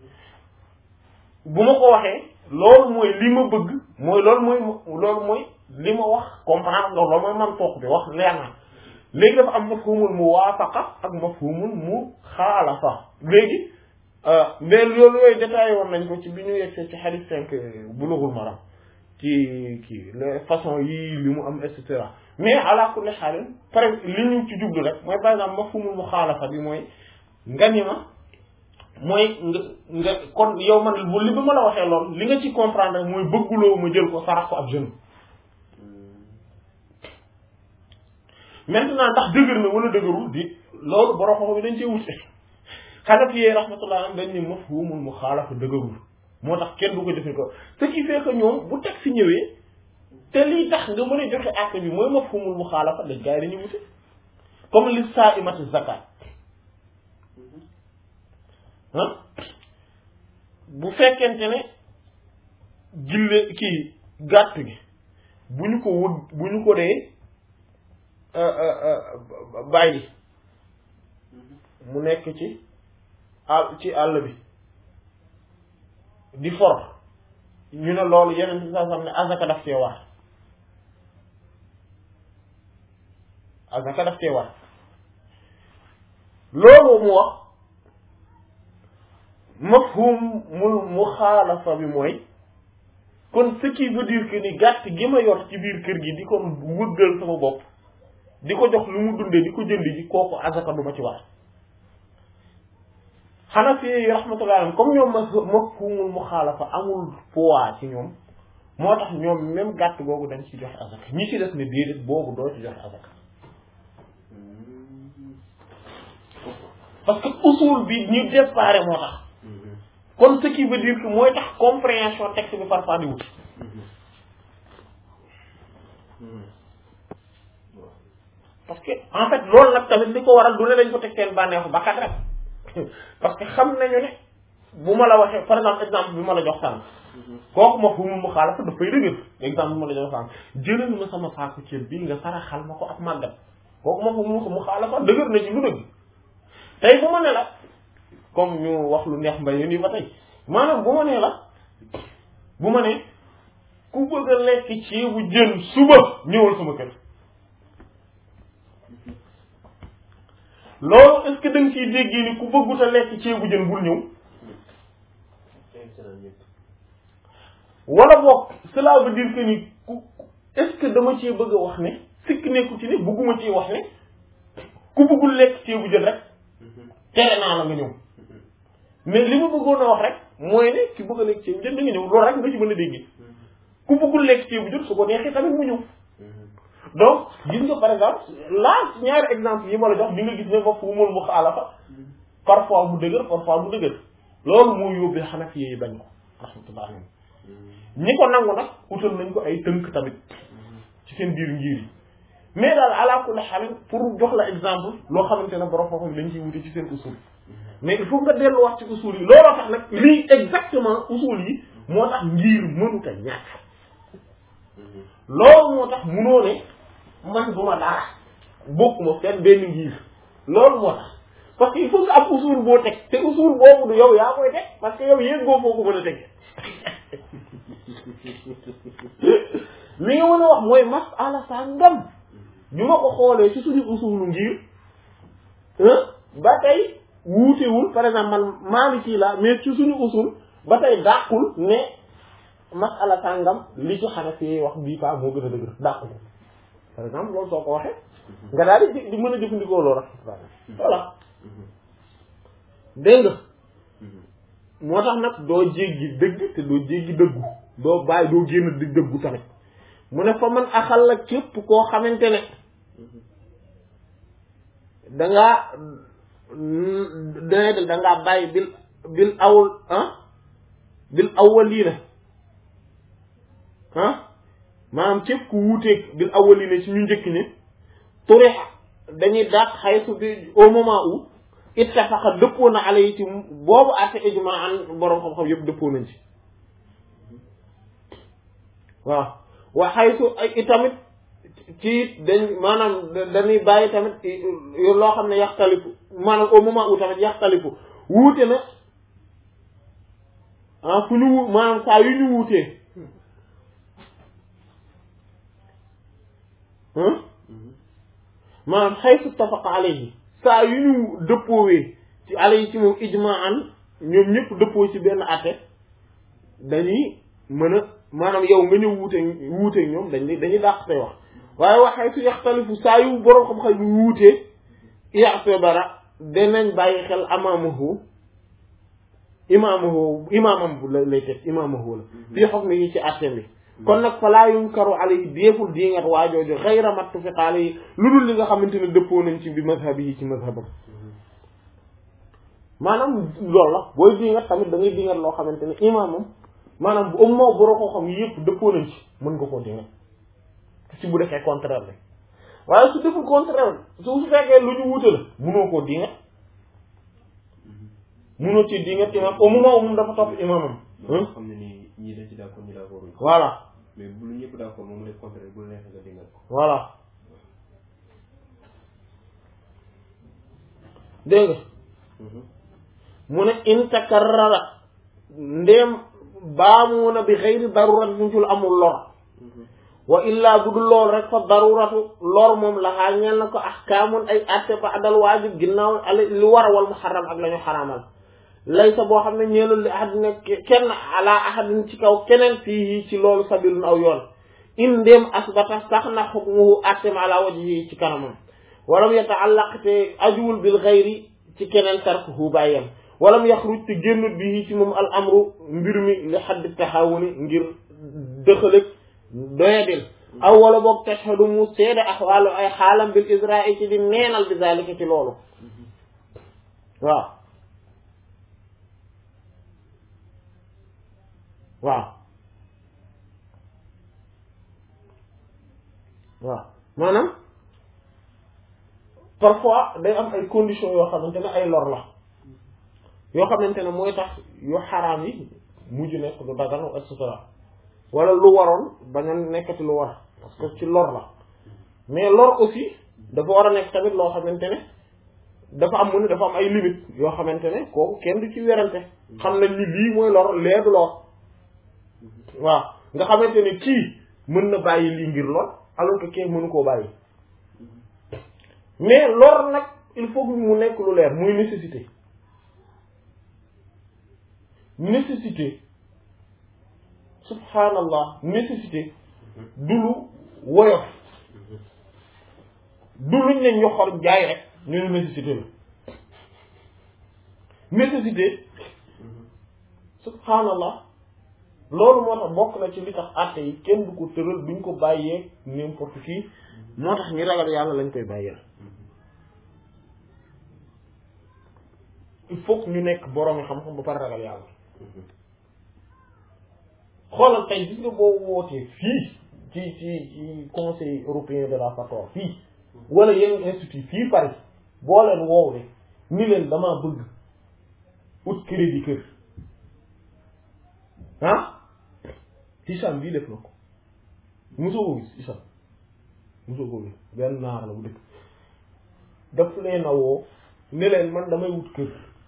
bu ma ko waxee loolu mooy li ma bëgg loolu mooy li ma wax comprendre nga loolu mooy man toog bi wax leer na léegi dafa am mafhumul muwaafaqa ak mafhumul muxaalafa léegi mais loolu yooyu détaillé woon nañ ko ci bi ñu yegsee ci hadith 5 Bulughul Maram ci kii les façons yi li mu am et cetera mais ala kulli haal par li ñu ci jublu rek mooy par exemple mafhumul muxaalafa bi mooy nga ni ma mooy nga kon yow man li ba ma la waxee lool li nga ci comprendre rek mooy bëgguloo ma jël ko sarax ko ab jeune maintenant ndax dëgër na wala dëgërul di loolu borom xam-xam dañ cee wute Hanafi yi rahmatullah dañ ne mafhumul muxaalafa dëgërul moo tax kenn du ko jëfandikoo ce qui fait que ñoom bu teg si ñëwee te lii tax nga mën a joxe acte bi mooy mafhumul muxaalafa dañ gars yi dañuy wute comme li saa imati zakat bu fekkente ne gille kii gàtt gi bu ñu ko dee bàyyi mu nekk ci àll bi di for ñu ne loolu yeneen ci saa xam ne azaka daf cee war loolu mu wax mafhumul muxaalafa bi mooy kon ce qui veut dire que ni gàtt gi ma yor ci biir kër gi di ko wëggal sama bopp di ko jox lu mu dundee di ko jënd ji kooku azaka du ma ci war Hanafi yi rahmatullah alayhim comme ñoom mafhumul muxaalafa amul poids ci ñoom moo tax ñoom même gàtt googu dañ ci joxe azaka ñi ci des ne déedéet boobu doo ci joxe azaka parce que usul bi ñu déparé moo tax kon ce qui veut dire que mooy tax compréhension texte bi parfois di wut parce que en fait loolu nag tamit li ko waral du ne dañ ko teg seen bànneexu bakkat rek parce que xam nañu ne bu ma la waxee par exemple bi ma la jox sànq kooku mafhumul muxaalafa dafay dëgër exemple bi ma la jox sànq jëlal ma sama saaku ceeb bi nga saraxal ma ko ak màggat kooku mafhumul muxaalafa dëgër na ci lu dëgg tey bu ma ne la comme ñu wax lu neex mbay nii ba tey maanaam bu ma nee la bu ma ne ku bëgg a lekk ceebu jën suba ñëwal sama kër loolu est-ce que da nga ciy déggee ni ku bëggut a lekk ceebu jën bul ñëw wala boog cela veut dire que ni ku est-ce que dama cee bëgg a wax ne sikk nekku ci ne bëgguma ci wax ne ku bëggul lekk ceebu jën rek tere naa la nga ñëw mais li ma bëggoon a wax rek mooy ne ki bëgg a lekk ceebu jën da nga ñëw loolu rek nga ci mën a déggee ku bëggul lekk ceebu jën su ko neexee tamit mu ñëw donc gis nga par exemple là ñaari exemple yi ma la jox di nga gis ne mafhumul muxaalafa parfois mu dëgër parfois mu dëgër loolu moo yóbbee Hanafi yi bañ ko rahmatullah ñi ko nangu nag utal nañ ko ay tënk tamit ci seen biir ngir yi mais daal ala kulli haal pour jox la exemple loo xamante ne borom xam-xam dañ ciy wute ci seen usul mais il faut nga delluwaat ci usul yi looloo tax nag lii exactement usul yi moo tax ngir mënut a ñàkk loolu moo tax munoo ne man duma dara bokkuma fenn benn ngir loolu moo tax parce que il faut nga am usul boo teg te usul boobu du yow yaa koy teg parce que yow yéen boo foo ko mën a teg li nga mën a wax mooy masala sàngam ñu ma ko xoolee ci suñu usulu ngir ba tey wuutewul par exemple man Maliki la mais ci suñu usul ba tey dàqul ne masala sàngam li ci Hanafi wax bii fa moo gën a dëgër dàqul par exemple loolu soo ko waxee nga daal di mën a jëfandikoo loolu rek voilà dégg nga moo tax nag doo jéggi dëgg te doo jéggi dëggu doo bàyyi doo génn di dëggu tamit mu ne fa man axal la képp koo xamante ne dangaa bàyyi bil awwaliina maanaam képp ku wuuteeg bil awwaliina ci ñu njëkk ni turix dañuy dàq xaysu bi au moment où ittafaqa dëppoo na ala yi ci boobu àtte ijmaan boroom xam-xam yëpp dëppoo nañ ci waaw wa xaysu itamit ci dañ maanaam dañuy bàyyi tamit loo xam ne yaxtalifu maanaam au moment où tamit yaxtalifu wuute na fu ñu maanaam saa yu ñu wuutee maanaam xaysu ittafaqa alayhi saa yu ñu dëppoowee ci alayhi ci moom ijmaan ñoom ñëpp dëppoo ci benn àtte dañuy mën a maanaam yow nga ñëw wuute ñoom dañuy dàq say wax waaye waxee su yaxtalifu saa yu boroom xam-xam bu wuutee i'tabara danañ bàyyi xel imaamam bu lay teg imaamahu la fii hukm yi ci àtteem bi kon nag falaa yunkaru alayhi déeful diingat waajooju ghayra mattufiq alayhi lu dul li nga xamante ne dëppoo nañ ci bi mazhab yi ci mazhabam maanaam loolu la booy diingat tamit da ngay diingat loo xamante ne imaamam maanaam bu moo boro ko xam yëpp dëppoo nañ ci mën nga koo diingat ci bu defee contraire la waaye su deful contraire su fekkee lu ñu wuute la munoo koo diingat munoo ci diingat imaam au moment où moom dafa topp imaamam xam ne ni ñii dañ ci d'accord ñi d'accord voilà mais bu lu ñëpp d'accord moom mu def contraire bu la neexee nga diingat ko voilà dégg nga mu ne in takarrara ndéem baamu na bi xëyri darurat suñ ci lu amul lor wa illaa bu dul lool rek fa daruratu lor moom la xaa ñeel na ko ahkaamun ay atte ba adal waajib ginnaaw li war a wal muharram ak la ñu xaraamal laysa boo xam ne ñeelul li ahad ne kenn ala ahadin ci kaw keneen fii ci loolu sabilun aw yoon in ndéem asbata sax na xukmuhu attem ala wajhi ci kanamam walam yataallaq te ajuwul bil xayri ci keneen tarkuhu bàyyam walam yaxruj te génnut bi ci moom al amru mbir mi li xaddi taxawuni ngir dëxalëg doyadil aw wala boog tashhadu mu seede axwaalu ay xaalam bil isra'i ci di neenal bi zalika ci loolu waaw maanaam parfois day am ay conditions yoo xamante ne ay lor la yoo xamante ne mooy tax yu xaraam yi mujj nekk lu dagan et cetera wala lu waroon bañ a nekkati lu war parce que ci lor la mais lor aussi dafa war a nekk tamit loo xamante ne dafa am mu ne dafa am ay limites yoo xamante ne kooku kenn du ci werante xam nañ ni lii mooy lor lee du lor waaw nga xamante ne kii mën na bàyyi lii ngir lor alors que kii mënu koo bàyyi mais lor nag il faut que mu nekk lu leer muy nécessité subhanallah nécessité du lu woyof du luñ ne ñoxor jaay rek ñu ne nécessité la nécessité subhanallah loolu moo tax bokk na ci li tax àtte yi kenn du ko tëral duñ ko bàyyee n'importe qui moo tax ñi ragal yàlla lañ koy bàyyeel il faut que ñu nekk boroomi xam-xam ba pare ragal yàlla xoolal tey gis nga boo wootee fii ci conseil européen de la fatwa fii wala yenn institut fii Paris boo leen woowee ni leen damaa bëgg ut crédit kër ah Hicham bii def na ko mosoo ko gis Hicham mosoo ko gis benn naar la bu dëkk daf leen a woo ni leen man damay wut kër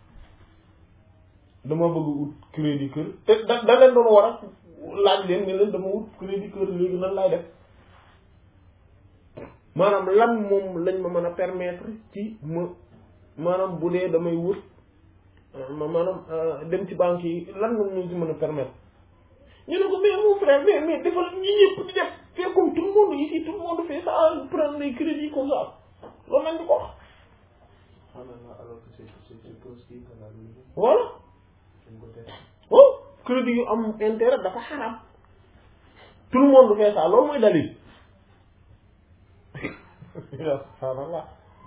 dama bëgg ut crédit kër te da leen doon war a laaj leen ni leen dama wut crédit kër léegi nan laay def maanaam lan moom lañ ma mën a permettre ci ma maanaam bu dee damay wut maanaam dem ci banque yi lan moom ñu ci mën a permettre ñu ne ko mais mon frère mais defal ñi ñëpp di def fait comme tout le monde ici tout le monde fait ça prendre les crédits comme ça loolu lañ di ko wax voilà oh crédit yu am intérêt dafa xaraam tout le monde fait ça loolu mooy dalil subhanallah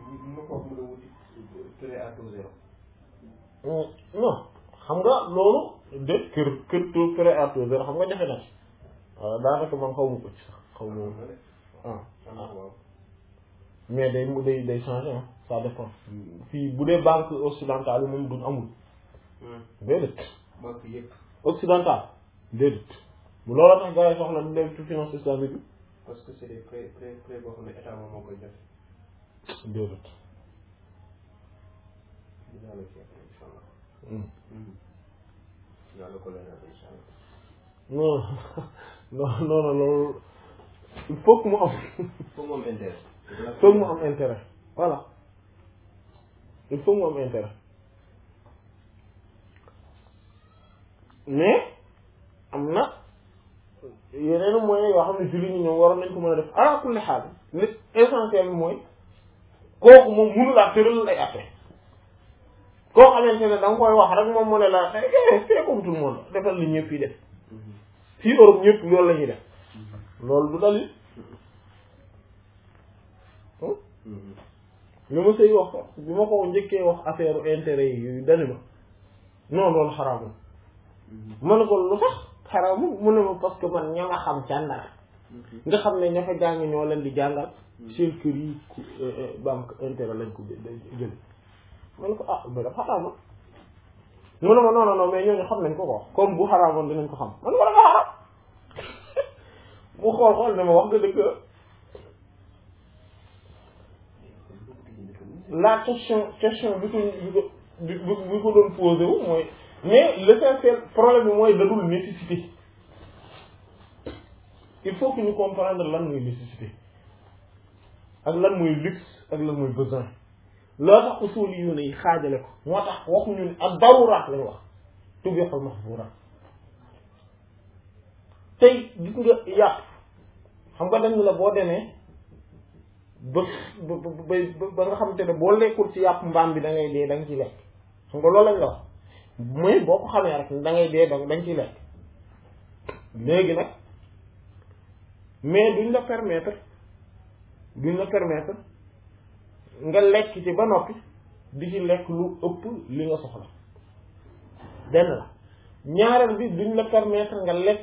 non xam nga loolu de kër taux prêt à taux zéro xam nga jafe na ci waaw daanaka man xaw ma ko ci sax xaw ma mais day changer ah ça dépend fii bu dee banque occidentale yi moom duñ amul déedéet banque yëpp occidentale déedéet loolu tax gars yi soxla ñu dem ci finance islamique bi parce que c'est des prêts boo xam ne état moom moo koy def déedéet dinaa la ci incha allah dinaa la ko leeral incha allah non loolu il faut que mu am faut mu am intérêt faut mu am intérêt voilà il faut mu am intérêt mais am na yeneen moyens yoo xam ne jullit ñi ñoom waroon nañ ko mën a def ala kulli xaal nit essentiel bi mooy kooku moom mënu laa tëral ay atte koo xamante ne da nga koy wax rek moom mu ne la c'est comme tout le monde defal li ñëpp yi def fii Europe ñëpp loolu la ñuy def loolu du dalil li ma sëy wax bi ma ko njëkkee wax affaire intérêt yi dani ma non loolu xaraamul ma ne ko lu tax xaraamul mu ne ma parce que man ña nga xam càndara nga xam ne ña fa jàng ñoo leen di jàngal seen kër yi banque intérêt lañ ko jël ma ne ko ah mais dafa xaraama mu ne ma non mais ñooñu xam nañ ko ko comme bu xaraamoon dinañ ko xam man ko dafa xaraam bu xool ne ma wax nga dëgg la question bi ko doon posé wu mooy mais l'essentiel problème bi mooy dadul nécessité il faut que ñu comprendre lan mooy nécessité ak lan mooy luxe ak lan mooy besoin loo tax usul yu ne yi xaajale ko moo tax waxuñu ne ak daruraat lañ wax tubihul mahzuraat tey gis nga yàpp xam nga dañ la boo demee ba nga xamante ne boo lekkul ci yàpp mbaam bi da ngay dee da nga ciy lekk xam nga loolu lañ la wax mooy boo ko xamee rek da ngay dee da nga ciy lekk léegi nag mais duñ la permettre nga lekk ci ba noppi di ci lekk lu ëpp li nga soxla benn la ñaareel bi duñ la permettre nga lekk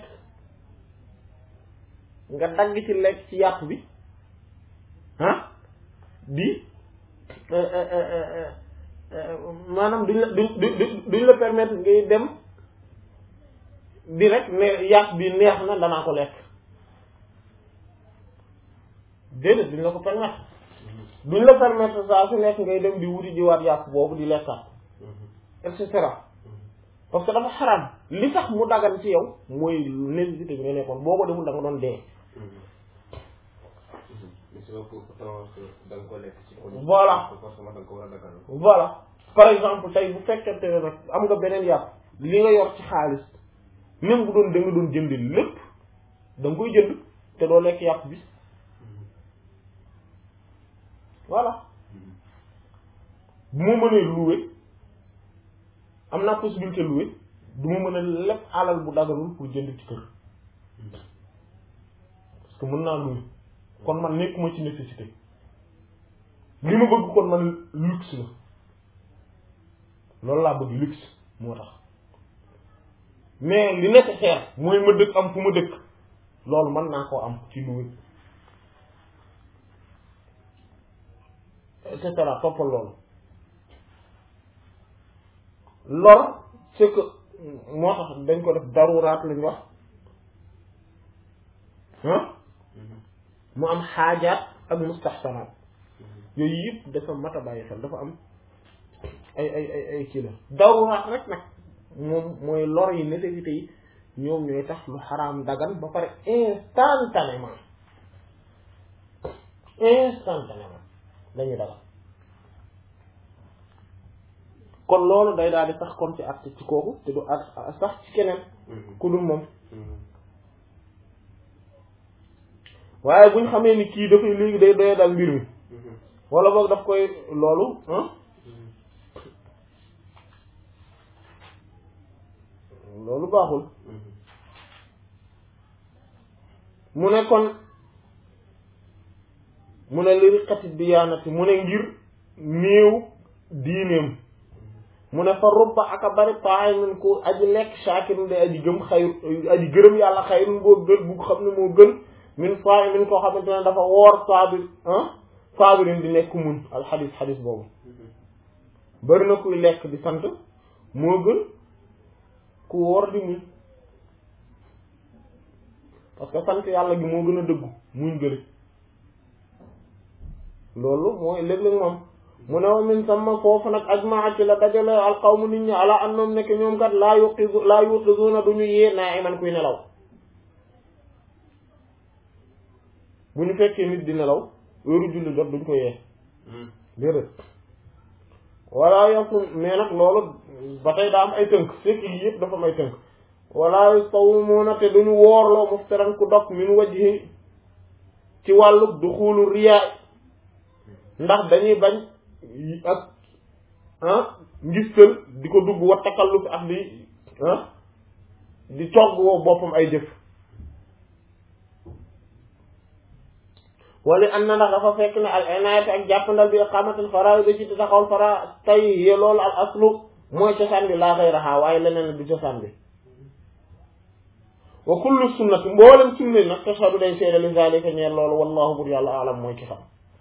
nga dagg ci lekk ci yàpp bi ah di maanaam duñ la permettre ngay dem di rek ne yàpp bi neex na danaa ko lekk déedéet duñ la ko permettre duñ la permettre saa su nekk ngay dem di wuti jiwaat yàpp boobu di lekkaat et cetera parce que dafa xaraam li tax mu dagan ci yow mooy nécessité bi nga nekkoon boo ko deful da nga doon dee. voilà voilà par exemple tey bu fekkente ne nag am nga beneen yàpp li nga yor ci xaalis même bu doon da nga doon jënd lépp da nga koy jënd te doo lekk yàpp bi voilà bu ma mënee louer am naa possibilité louer du ma mën a lépp alal bu daganul pour jënd ci kër parce que mën naa louer kon man nekkuma ci nécessité li ma bëgg kon man luxe la loolu laa bëgg luxe moo tax mais li nécessaire mooy ma dëkk am fu ma dëkk loolu mën naa koo am ci lu wér et cetera toppal loolu lor c'est que moo tax dañ ko def daruraat lañ wax mu am xaajaat ak mustaxsanaat yooyu yëpp dafa mat a bàyyi xel dafa am ay kii la daruraat rek nag moom mooy lor yi nécessité yi ñoom ñooy tax lu xaraam dagan ba pare instantanément lañuy dagan kon loolu day daal di sax kon ci at ci kooku te du at sax ci keneen ku dul moom waaye buñ xamee ni kii dafay léegi day doye dal mbir mi wala boog daf koy loolu loolu baaxul mu ne kon mu ne li riqati diyaanati mu ne ngir néew diineem mu ne fa rubba aka bari paay min ko aji lekk shaakirun day aji gëm xayru aji gërëm yàlla xayrun boo gën bu xam ne moo gën min faay min koo xamante ne dafa woor saabirin di nekk muñ xadis boobu bari na kuy lekk di sant moo gën ku woor di muñ parce que sant yàlla gi moo gën a dëggu muñ gële loolu mooy léeg-léeg moom mu ne wa min sama foofu nag ajmaa ci la dajale alqawmu nit ñi ala annoom nekk ñoom kat laa yuqizuna duñu yee naa'iman kuy nelaw bu ñu fekkee nit di nelaw heure julli jot duñ ko yee déedéet wala yasum mais nag loolu ba tey daa am ay tënk fekk yi yëpp dafa am ay tënk wala yastawmuna te duñu woorloo muftaran ku dog min wajhi ci wàllu duxulu riyaa ndax dañuy bañ ak ngistal di ko dugg wa takalluf ak di togg woo boppam ay jëf wala an na ndax dafa fekk ne al inayat ak jàppandal bi iqamatul faraid ci taxawal fara tay yee loolu al aslu mooy cosaan bi laa xayraha waaye leneen du cosaan bi wa kullu sunnati mboolem sunna nag tashhadu day seede li zalika ñeel loolu wallahu bur yàlla alam mooy ci xam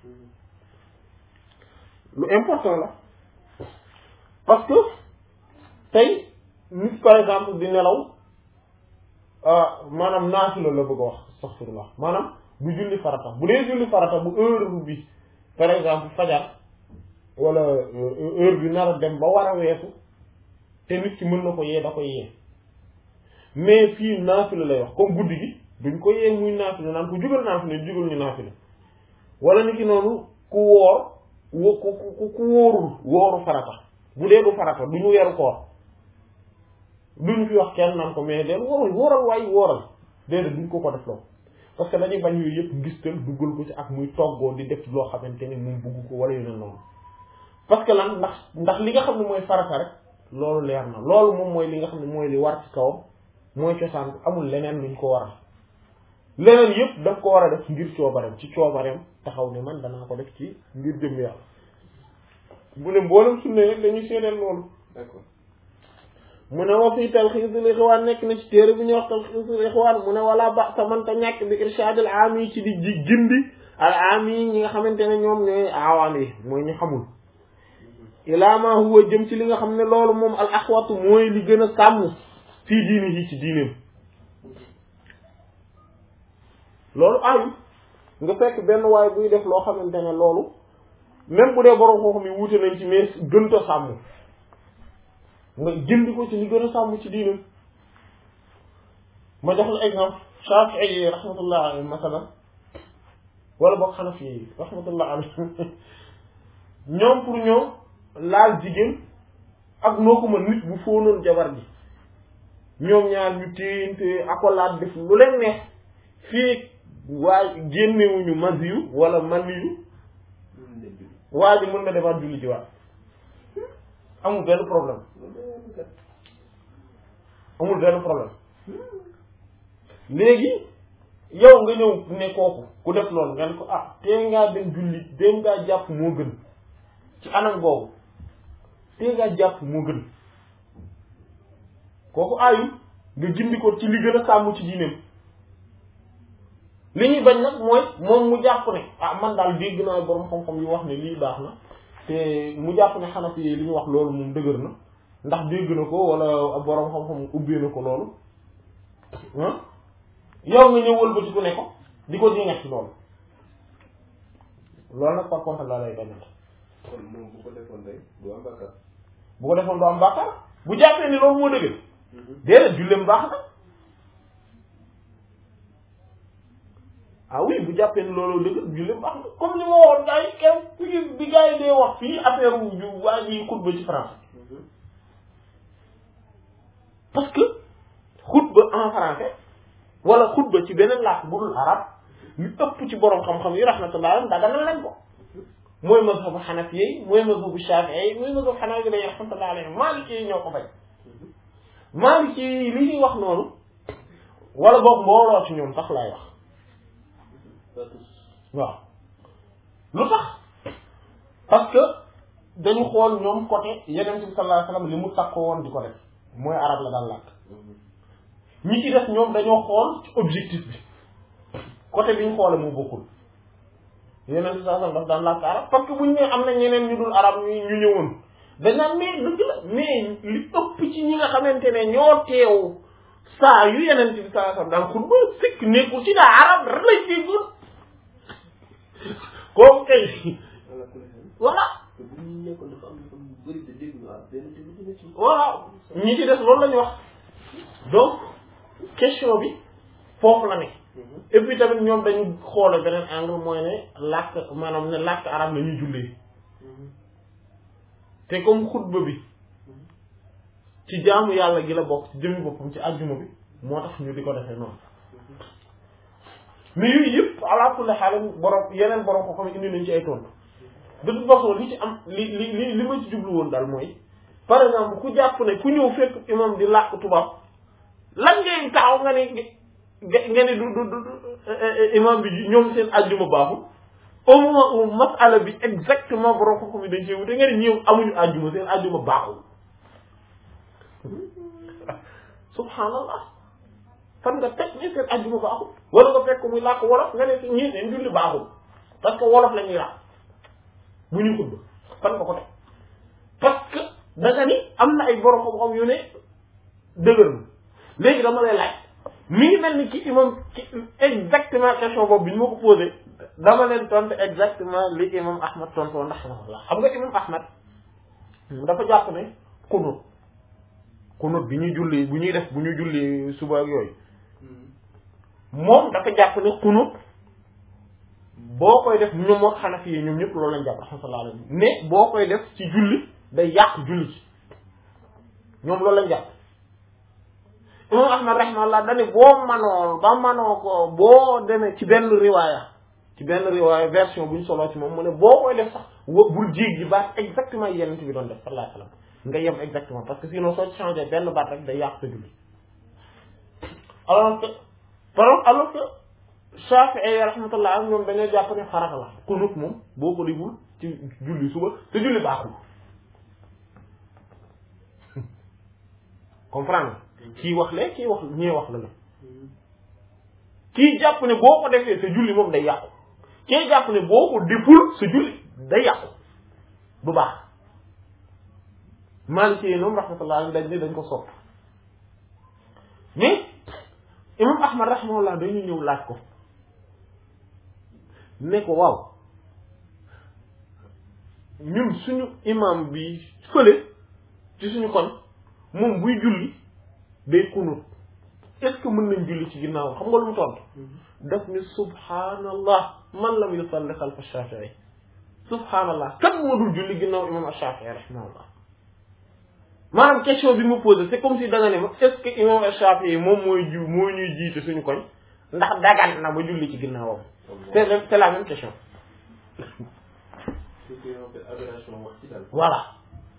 lu important la parce que tey nit par exemple di nelaw maanaam naafila la bëgg a wax astaghfirullah maanaam du julli farata bu dee julli farata bu heure bi par exemple fajar wala heure bi nar a dem ba war a weesu te nit ki mën na ko yee da koy yee mais fii naafila lay wax comme guddi gi duñ ko yee muy naafila naan ku jugal naafila jugal ñu naafila wala ni ki noonu ku woor ku wóorul wóoru farata bu dee du farata duñu weeru koor duñu fi wax kenn naan ko mais den wóoral waaye wóoral déedéet duñ ko def loo parce que dañuy bañ yooyu yëpp ngistal duggal ko ci ak muy toggoo di def loo xamante ne moom bugg ko wala yu ne noonu parce que lan ndax li nga xam ne mooy farata rek loolu leer na loolu moom mooy li nga xam ne mooy li war ci kawam mooy cosaan bi amul leneen luñ ko waral leneen yëpp daf ko war a def ngir coobareem ci coobareem taxaw ne man danaa ko def ci ngir jëm yàlla bu ne mboolem sunne rek dañuy seedeel loolu d'accord mu ne wa fii talxiisul ixwaan nekk na ci téere bi ñuy wax talxiisul ixwaan mu ne wala ba sa mënta ñàkk bi irshaadul aam yi ci di gindi al aam yi ñi nga xamante ne ñoom ñooy awaam yi mooy ñu xamul ilaa ma huwa jëm ci li nga xam ne loolu moom al axwatu mooy li gën a sàmm fii diini yi ci diineem loolu ayu nga fekk benn waay buy def loo xamante ne loolu même bu dee borom xooxam yi wuute nañ ci mais gënta sàmm nga jëndi ko ci li gën a sàmm ci diinam ma jox la exemple Shafi'i yi rahmatullah alayhi masalan wala boog Hanafi yi rahmatullah alayhi ñoom pour ñoom laal jigéen ak noo ko mën nit bu fóonoon jabar ji ñoom ñaar ñu téyante accolade def lu leen neex fii waaye génnewuñu masiyu wala maniyu waa ji mën na demaat julli ci waat amul benn problème amul benn problème léegi yow nga ñëw ne kooku ku def loolu nga ne ko tee ngaa dem julli tee ngaa jàpp moo gën ci anam boobu tee ngaa jàpp moo gën kooku aayu nga gindi ko ci li gën a sàmm ci diineem li ñuy bañ nag mooy moom mu jàpp ne ah man daal dégg naa borom xam-xam yu wax ne lii baax na te mu jàpp ne Hanafi yi li ñu wax loolu moom dëgër na ndax dégg na ko wala borom xam-xam ubbee na ko loolu ah yow nga ñëw wëlbati ku ne ko di ko dingat ci loolu nag par contre la lay bañal. kon moom bu ko defoon day du am bàkkaar. bu ko defoon du am bàkkaar bu jàppee ni loolu moo dëgër. déedéet julleem baax na. ah oui bu jàppee ni loolu dëgg julli baax na comme ni ma waxoon gars yi kenn bi gars yi dee wax fii affaire wu waa ji xutba ci français parce que xutba en français wala xutba ci beneen làkk bu dul arab ñu ëpp ci borom xam-xam yi rahmatullah daganal nañ ko mooy mazhabu xanafi yi mooy mazhabu shafii yi mooy mazhabu xanafi yi rahmatullah alayhim maliki yi ñoo ko bañ maliki yi li ñuy wax noonu wala boog mbooloo ci ñoom sax laay wax. waaw lu tax parce que dañu xool ñoom côté yeneen bi sallallahu alayhi wasallam li mu takko woon di ko def mooy arab la daan làkk ñi ci def ñoom dañoo xool ci objectif bi côté bi ñu xoole moo bokkul yeneen bi sallallahu alayhi wasallam daf daan làkk arab parce que buñu ne am na ñeneen ñu dul arab ñu ñëwoon dañ naan mais dëgg la mais li ëpp ci ñi nga xamante ne ñoo teew saa yu yeneen bi sallallahu alayhi wasallam daan xutba sikk nekkul ci daa arab rek lay déggul kooku kay voilà voilà ñi ci des loolu la ñu wax donc question bi foofu la ne et puis tamit ñoom dañu xoole beneen angle mooy ne làkk maanaam ne làkk arab la ñuy jullee te comme xutba bi ci jaamu yàlla gi la bokk ci jëmmi boppam ci àjjuma bi moo tax ñu di ko defee noonu mais yooyu yëpp ala kulli haal borom yeneen borom ko xam indi nañ ci ay tontu de toute façon li ci am li ma ci jublu woon daal mooy par exemple ku jàpp ne ku ñëw fekk imam di làkk tubaab lan ngay taxaw nga ne du imam bi ñoom seen àjjuma baaxul au moment où masala bi exactement borom ko xam dañ cee wute nga ne ñëw amuñu àjjuma seen àjjuma baaxul subhanallah fan nga teg ñi seen àjjuma baaxul wala nga fekk muy làkk wolof nga ne ñii seen julli baaxul parce que wolof la ñuy làkk bu ñu xutba fan nga ko teg parce que da nga ni am na ay borom xam-xam yu ne dëgër na léegi dama lay laaj mi ngi mel ni ki imam ci exactement question boobu bi ñu ma ko posé dama leen tontu exactement li imam Ahmad tontu ndax xam nga imam Ahmad dafa jàpp ne kunut bi ñuy julli bu ñuy def bu ñuy julli suba ak yooyu moom dafa jàpp ne kunut boo koy def ñoom moo Hanafi yi ñoom ñëpp loolu lañ jàpp rahmatullah alayhi ne boo koy def ci julli day yàq julli ci ñoom loolu lañ jàpp imam Ahmad rahmatullah dane boo manoo ko boo demee ci benn riwaaya version bu ñu soloo ci moom mu ne boo koy def sax bul jéeg gi baat exactement yenent bi doon def sallallahu alayhi wasallam nga yem exactement parce que sinon soo ci changé benn baat rek day yàq sa julli alors que Shafi'i rahmatullah am ñoom dañoo jàpp ne farata la kunut moom boo ko deful ci julli suba te julli baaxul comprendre kii wax le kii wax ñee wax la kii jàpp ne boo ko defee sa julli moom day yàqu kii jàpp ne boo ko deful sa julli day yàqu bu baax Maliki yi ñoom rahmatullah dañ ne dañ ko sopp mais imam Ahmad rahmatullah dañu ñëw laaj ko ne ko waaw ñun suñu imam bi fële ci suñu kon moom buy julli day kunut est-ce que mën nañ julli ci ginnaaw xam nga lu mu tontu daf ni subhanallah man lam yusalli xalfa Shafi'i subhanallah kan moo dul julli ginnaaw imam Shafi'i rahmatullah maanaam question bi mu posé c'est comme si da nga ne ma est-ce que imam Shafi'i moom moo ñuy jiite suñu koñ ndax dagan na ba julli ci ginnaawam c'est la même question voilà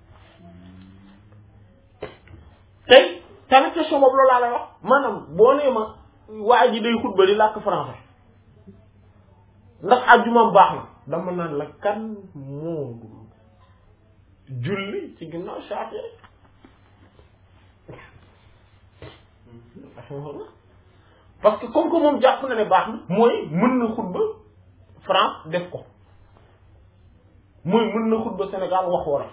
tey tamit question boobu loolu laa lay wax maanaam boo nee ma waa ji day xutba di làkk français ndax àjjumaam baax na dama naan la kan moo julli ci ginnaaw Shafi'i parce que comme que moom jàpp na ne baax na mooy mën na xutba France def ko mooy mën na xutba Sénégal wax wolof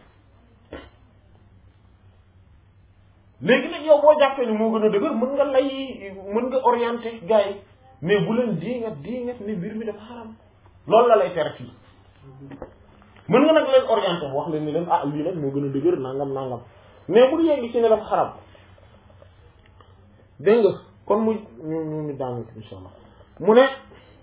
léegi nag yow boo jàppee ni moo gën a dëgër mën nga mën nga orienter gars yi mais bu leen diingat ni mbir mi dafa xaram loolu la lay tere fii mën nga nag leen orienter wax leen ni leen ah lii nag moo gën a dëgër nangam mais bul yegg ci ne dafa xaram dégg nga kon ñu daangi insha allah mu ne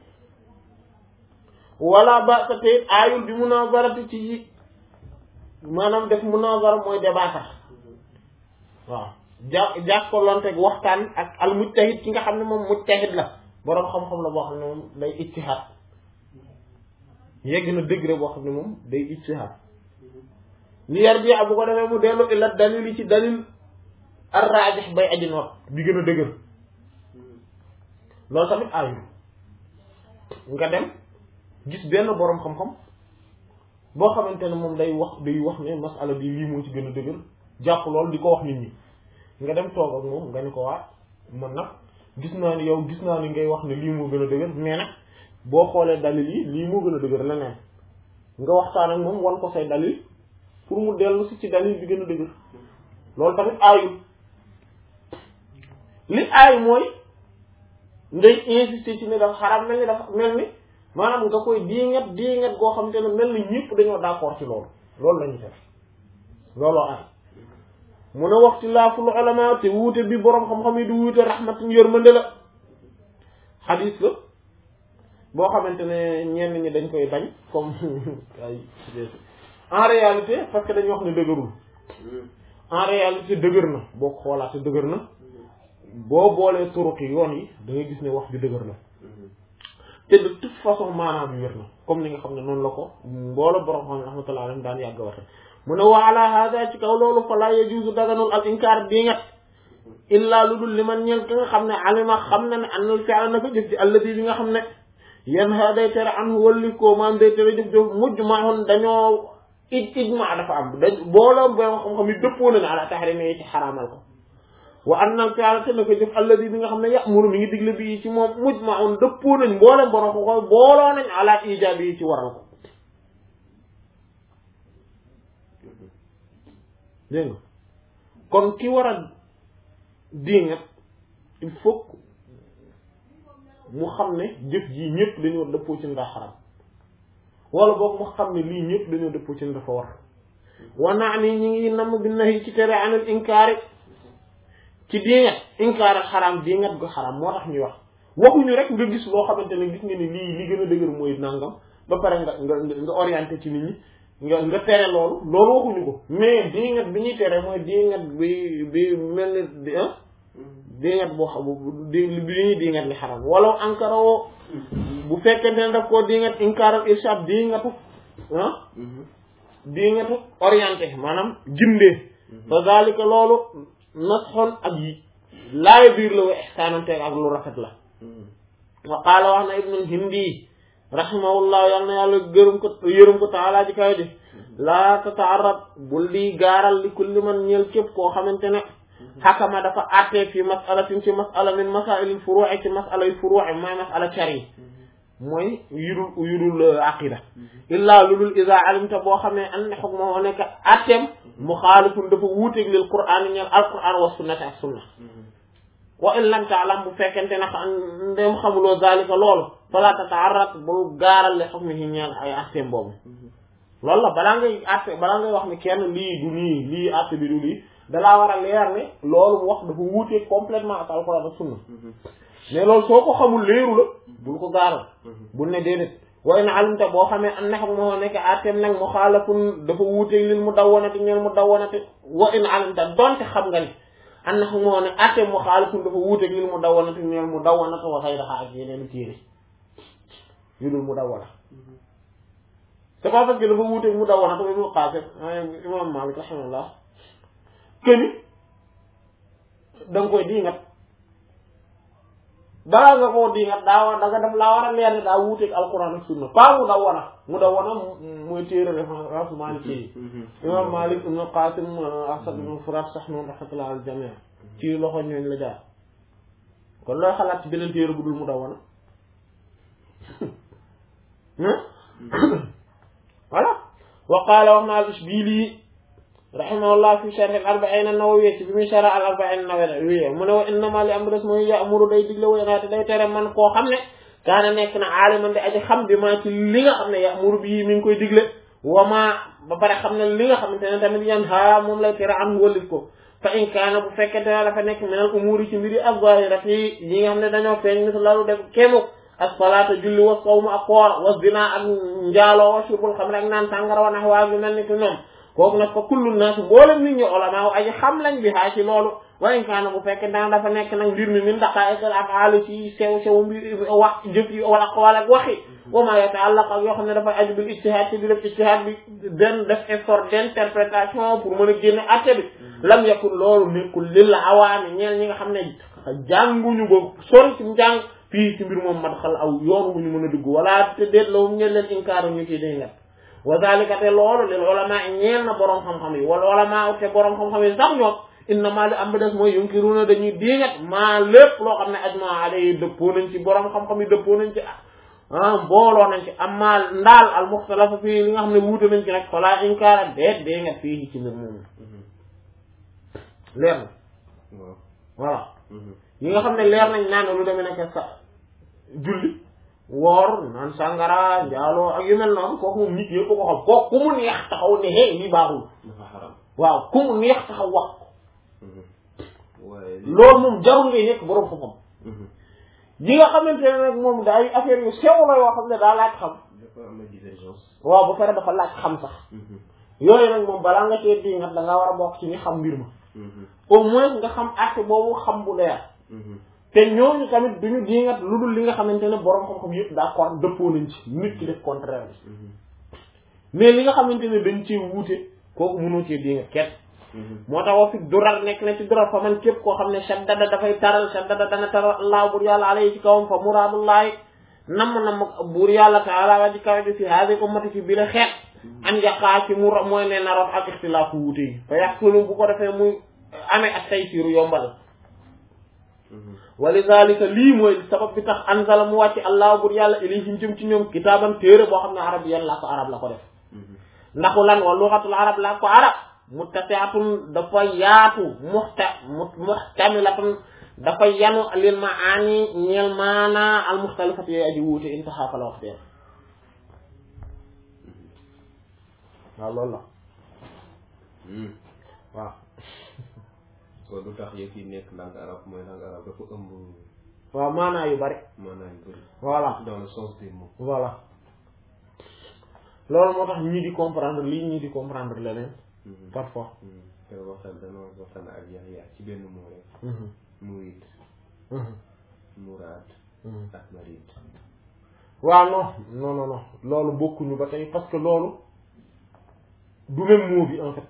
wala ba sa tey aayul bi munazarati ci maanaam def munazara mooy débat waaw jàkkolonteeg waxtaan ak al mujtahid ki nga xam ne moom mujtahid la boroom xam-xam la boo xam ne moom day ijtihaad yegg na degré boo xam ne moom day ijtihaad li yar bi bu ko defee mu dellu illa dalil yi ci dalil ar-raajih bay aji noot bi gën a dëgër loolu tamit aayul nga dem gis benn boroom xam-xam boo xamante ne moom day wax ne masala bi lii moo ci gën a dëgër jàpp loolu di ko wax nit ñi nga dem toog ak moom nga ni ko waat man nag gis naa ni ngay wax ne lii moo gën a dëgër mais nag boo xoolee dalil yi lii moo gën a dëgër leneen nga waxtaan ak moom wan ko say dalil pour mu dellu si ci dalil bi gën a dëgër loolu tamit aayul li aay mooy ngay insister ci ne dafa xaraam mel ni maanaam nga koy diingat goo xam te ne mel ni ñëpp dañoo d'accord ci loolu lañu def looloo aay mu ne waxti laaful ulama te wuute bi boroom xam-xam yi di wuute rahmatin yërmande la xadiis la boo xamante ne ñenn ñi dañ koy bañ comme ay en réalité parce que dañuy wax ne dëgërul en réalité dëgër na boo ko xoolaate dëgër na boo boolee turuq yi yoon yi da ngay gis ne wax bi dëgër na te de toute façon maanaam bi wér na comme ni nga xam ne noonu la ko mbooloo boroom xam ne rahmatullah alayhi daan yàgg waxe mu ne wa ala hada ci kaw loolu fala yajuzu daganul al inkaar bi ngat illaa lu dul li man ñeel ka nga xam ne alima xam na ne annal fi'la na ko jëf ci allati bi nga xam ne yan ha day tere an walli koo maam day tere jëf mujma'un dañoo ijma dafa am booloo boo xam-xam yi dëppoo na ne ala tahrimi yi ci xaraamal ko wa annal fi'la te na ko jëf allati bi nga xam ne ya'muru mi ngi digle bi ci moom mujma'un dëppoo nañ mboolem borom ko booloo nañ ala ijaabi yi ci waral ko dégg nga kon ki war a diingat il faut mu xam ne jëf ji ñëpp dañoo dëppoo ci ndax xaram wala boog mu xam ne lii ñëpp dañoo dëppoo ci dafa war wa naa ni ñi ngi namm bi nahi ci tere anil inkaari ci diingat inkaar ak xaram diingat gu xaram moo tax ñuy waxuñu rek nga gis loo xamante ne gis nga ni li gën a dëgër mooy nangam ba pare nga orienté ci nit ñi nga tere loolu waxuñu ko mais diingat bi ñuy tere mooy diingat bi mel ni diingat boo xam bi ñuy diingat li xaram wala ankaro bu fekkente ne daf koo diingat inkaaral irshad diingatu diingatu orienté maanaam jindee fa zalika loolu nasxoon ak yi laaya biir la wa ihsaananteeg ak lu rafet la wa qaala wax na ibnul hindi rahimahullah yal na yàlla yërëm ko taala ji kaw ji laa tataarab bul di gaaral li kulli man ñeel képp koo xamante ne xakama dafa àttee fi masalatin ci masala min masailil furu'i ci masalay furu'i mooy masala cari mooy yudul aqida illaa ludul iza alimta boo xamee an ne xukma moo nekk àtteem muxaalifun dafa wuuteeg lil qur'aan ñeel alqur'aan wa sunnati ak sunna wa in lam ta'lam bu fekkente ne ndem xamuloo zalika loolu fala tata'arrad bul gaaral li hukmihi ñeel ay àtteem boobu loolu la balaa ngay wax ni kenn lii du nii lii àtte bi du lii dalaa war a leer ne loolu mu wax dafa wuuteeg complètement ak alqur'aan ak sunna mais loolu soo ko xamul leeru la bul ko gaaral bul ne déedéet wa in alimta boo xamee an ne xam moo nekk àtteem nag muxaalifun dafa wuuteeg lil mudawwanati ñeel mudawwanati wa in alimta donte xam nga ni an na xam moo ne àtteem muxaalifun dafa wuuteeg lil mudawwanati ñeel mudawwanati wa xayriha ak yeneen téere yu dul mudawwana c'est pas parce que dafa wuuteeg mudawwanati ba mu xaase imam Malik rahimahullah këni da nga koy diingat balaa nga koo diingat da nga def laa war a leer ne daa wuuteeg alquran ak sunna pas mudawwana mooy téere référence Maliki yi imam Malik ibn Qasim Asad ibn Furat Sahnun rahmatullah al jami' ci loxo ñooñ la jaar kon looy xalaat ci beneen téere bu dul Mudawwana voilà wa qaala wax na al-Ishbili rahimahullah fi sharh al-arba'in an-nawawiyya bi muy sharh al-arba'in an-nawawiyya mu ne wa innama li am des mooy ya'muru day digle wa yanha day tere man koo xam ne kaana nekk na aaliman di aji xam bi maa ci li nga xam ne ya'muru bi mi ngi koy digle wa maa ba pare xam ne li nga xamante ne tamit yanha moom lay tere am wëllit ko fa in kaana bu fekkente ne dafa nekk minal umuuri ci mbiri az-zaahirati yi nga xam ne dañoo feeñ mis lalu def kéemu as-salaata julli wa sawmu ak koor wa zina ak njaaloo wa shurbul xamri ak naan sàngara wa nahwa lu mel ni ki ñoom kooku nag fa kullu naas mboolem nit ñi ulama aji xam lañ bi haa ci loolu wa in kaana bu fekkee daan dafa nekk nag mbir mi min daqaa'iqil af'aal ci sew mbir wax jëf yi wala aqwaal ak waxi wa maa yata'allaq ak yoo xam ne dafay aju bil ijtihaad ci di def ijtihaad bi den def effort d'interprétation pour mën a génne atte bi lam yakun loolu nekkul lil awaami ñeel ñi nga xam ne jànguñu ba sori ci njàng fii ci mbir moom madxal aw yoon bu ñu mën a dugg wala te déet la ñeen leen inkaaru ñu ciy day ngat wa zalika te loolu lil ulama ñeel na boroom xam-xam yi wala ulama te boroom xam-xam yi sax ñoom innama li am ba des mooy yunkiruna dañuy diingat maa lépp loo xam ne ajma alayhi dëppoo nañ ci boroom xam-xam yi dëppoo nañ ci mbooloo nañ ci amma ndaal al muxtalafa fii li nga xam ne wuute nañ ci nag fala inkaara déet diingat fii ci mbir moomu leer na voilà yi nga xam ne leer nañ naan lu demee nekk sa julli woor naan sàngara njaaloo ak yu mel noonu kooku moom nit yëpp ko xam kooku ku mu neex taxaw ne hee lii baaxul waaw ku mu neex taxaw wax loolu moom jarul ngay nekk boroom xam-xam yi nga xamante ne nag moom da ay affaire yu sew la yoo xam ne daa laaj xam waaw ba pare dafa laaj xam sax yooyu nag moom balaa nga tee di nga da ngaa war a bokk ci ñi xam mbir ma au moins nga xam acte boobu xam bu leer te ñooñu tamit duñu diingat lu dul li nga xamante ne boroom xam-xam yëpp d'accord dëppoo nañ ci nit ki def contraire bi mais li nga xamante ne dañ cee wuute kooku mënoo cee diingat kenn moo tax wa fi durar nekk na ci durar fa man képp koo xam ne shaddada dafay taral shaddada dana taral allah buur yàlla alayhi ci kawam fa muraadullahi namm buur yàlla taala wa ji kawe bi fi haadi ummati ci bi la xeet an yaqaa ci mu mooy ne naroon ak ixtilaafu wuute yi fa yaxsulu bu ko defee muy amee ak taysiru yombal wa lidhalika lii mooy sabab bi tax anzala mu wàcc allah buur yàlla ilayhim jëm ci ñoom kitaaban téere boo xam ne arabiyyan laa ko arab la ko def ndaxu lan wa lughatul arab laa ko arab muttasi'atun dafa yaatu muhtamilatun dafa yanu lil maani ñeel maana al mukhtalifati yooyu aji wuute intaha fa la wax dee waaw loolu la waaw kon lu tax yëf yi nekk langue arabe mooy langue arabe dafa ëmb waaw maanaa yu bari voilà dans le sens des mots voilà loolu moo tax ñii di comprendre lii ñii di comprendre leneen parfois te waxtaan dana waxtaan ak Yahya ci benn moo rek murid muraad ak marid waaw non loolu bokkuñu ba tey parce que loolu du même mot bi en fait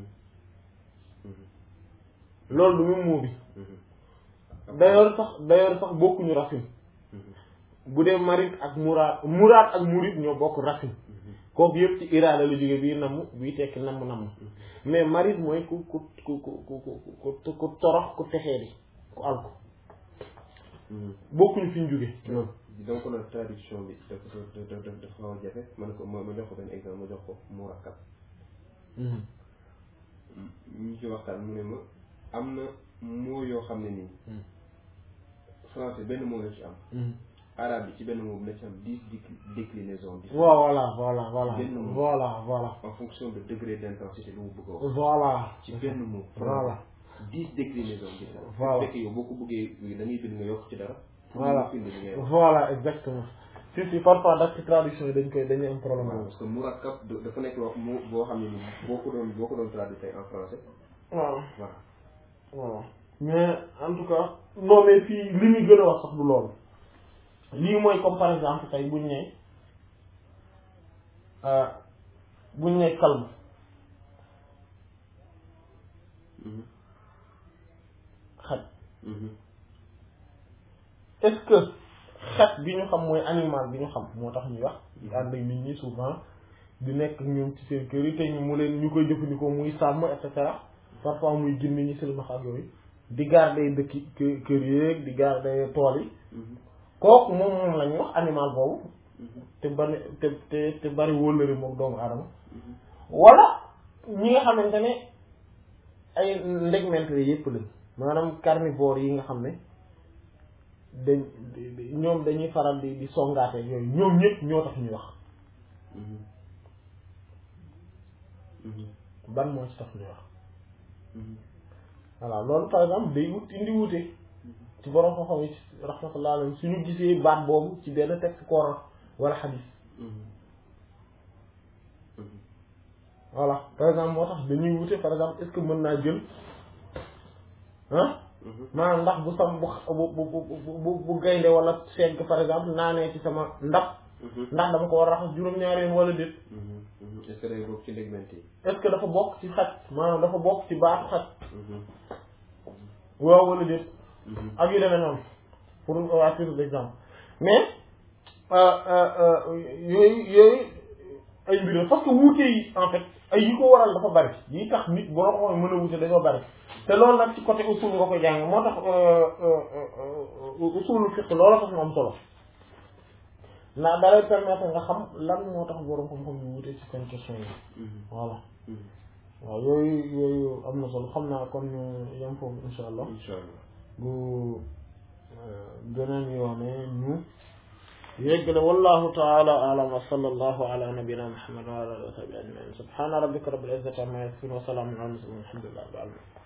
loolu du même mot bi d'ailleurs sax bokkuñu racine bu dee marid ak muraad ak murid ñoo bokk racine kooku yëpp ci iraada la jóge bii namm bii tekki namm mais marid mooy ku torox ku texee di ku alko bokkuñu fi ñu jóge donc nag traduction bi dafa xaw a jafe ma ne ko ma jox ko benn exemple ma jox ko murakkab ñu ci waxtaan mu ne ma am na moo yoo xam ne nii français benn moo la ci am arabe bi ci benn mot bi na ci am 10 déclinaisons. voilà. benn mot voilà. en fonction de degré d'intensité lu mu bëgg a wax. voilà. ci benn mot. voilà 10 déclinaisons différentes. voilà bu fekkee yow boo ko bëggee da ngay bind nga yokk ci dara. voilà voilà exactement. si parfois dak ci traduction yi dañuy am problème. parce que murakkab dafa nekk wax mot boo xam ne ni boo ko doon traduire en français. voilà. mais en tout cas non mais fii li ñu gën a wax sax du loolu. lii mooy comme par exemple tey buñ ne kalb xaj est-ce que xaj bi ñu xam mooy animal bi ñu xam moo tax ñuy wax ànd ak nit ñi souvent di nekk ñoom ci seen kër yi te ñu koy jëfandikoo muy sàmm et cetera parfois muy gën nit ñi silmax ak yooyu di garder dëkki kër yéeg di garder tool yi kooku moom la ñuy wax animal boobu te bari te bari wóllëri moom doomu aadama wala ñi nga xamante ne ay ndegment yépp lañ maanaam carnivore yi nga xam ne ñoom dañuy faral di songaate yooyu ñoom ñëpp ñoo tax ñuy wax ban moo ci tax ñuy wax voilà loolu par exemple day indi wuute ci borom xam-xam yi rahmatullah alayhi suñu gisee baat boobu ci benn texte Coran wala hadith voilà par exemple moo tax dañuy wuute par exemple est-ce que mën naa jël maanaam ndax bu sam bu gaynde wala segg par exemple naanee ci sama ndab ndax dama ko war a raxas juróom-ñaari yoon wala déet est-ce que day bokk ci ndegment yi est-ce que dafa bokk ci xaj maanaam dafa bokk ci baatu xaj waaw wala déet ak yu demee noonu pour à titre d'exemple mais yooyu ay mbir parce que wuute yi en fait ay yi ko waral dafa bari yi tax nit boo ko mën a wuute dañoo bari te loolu nag ci côté usul nga koy jàng moo tax usul fiqh loolu tax mu am solo ndax da lay permettre nga xam lan moo tax borom xam-xam yu wuute ci seen question yi voilà waaw yooyu am na solo xam naa kon ñu yem foofu insha allah bu gëneen yoone ñu yeggale wallahu ta'ala a'lam wa sallallahu ala nabiyyina muhammad wa ala alihi wa sahbihi ajma'in subhana rabbika rabbil izzati amma yasifun wa salamun ala al mursalin walhamdulillahi rabbil alamin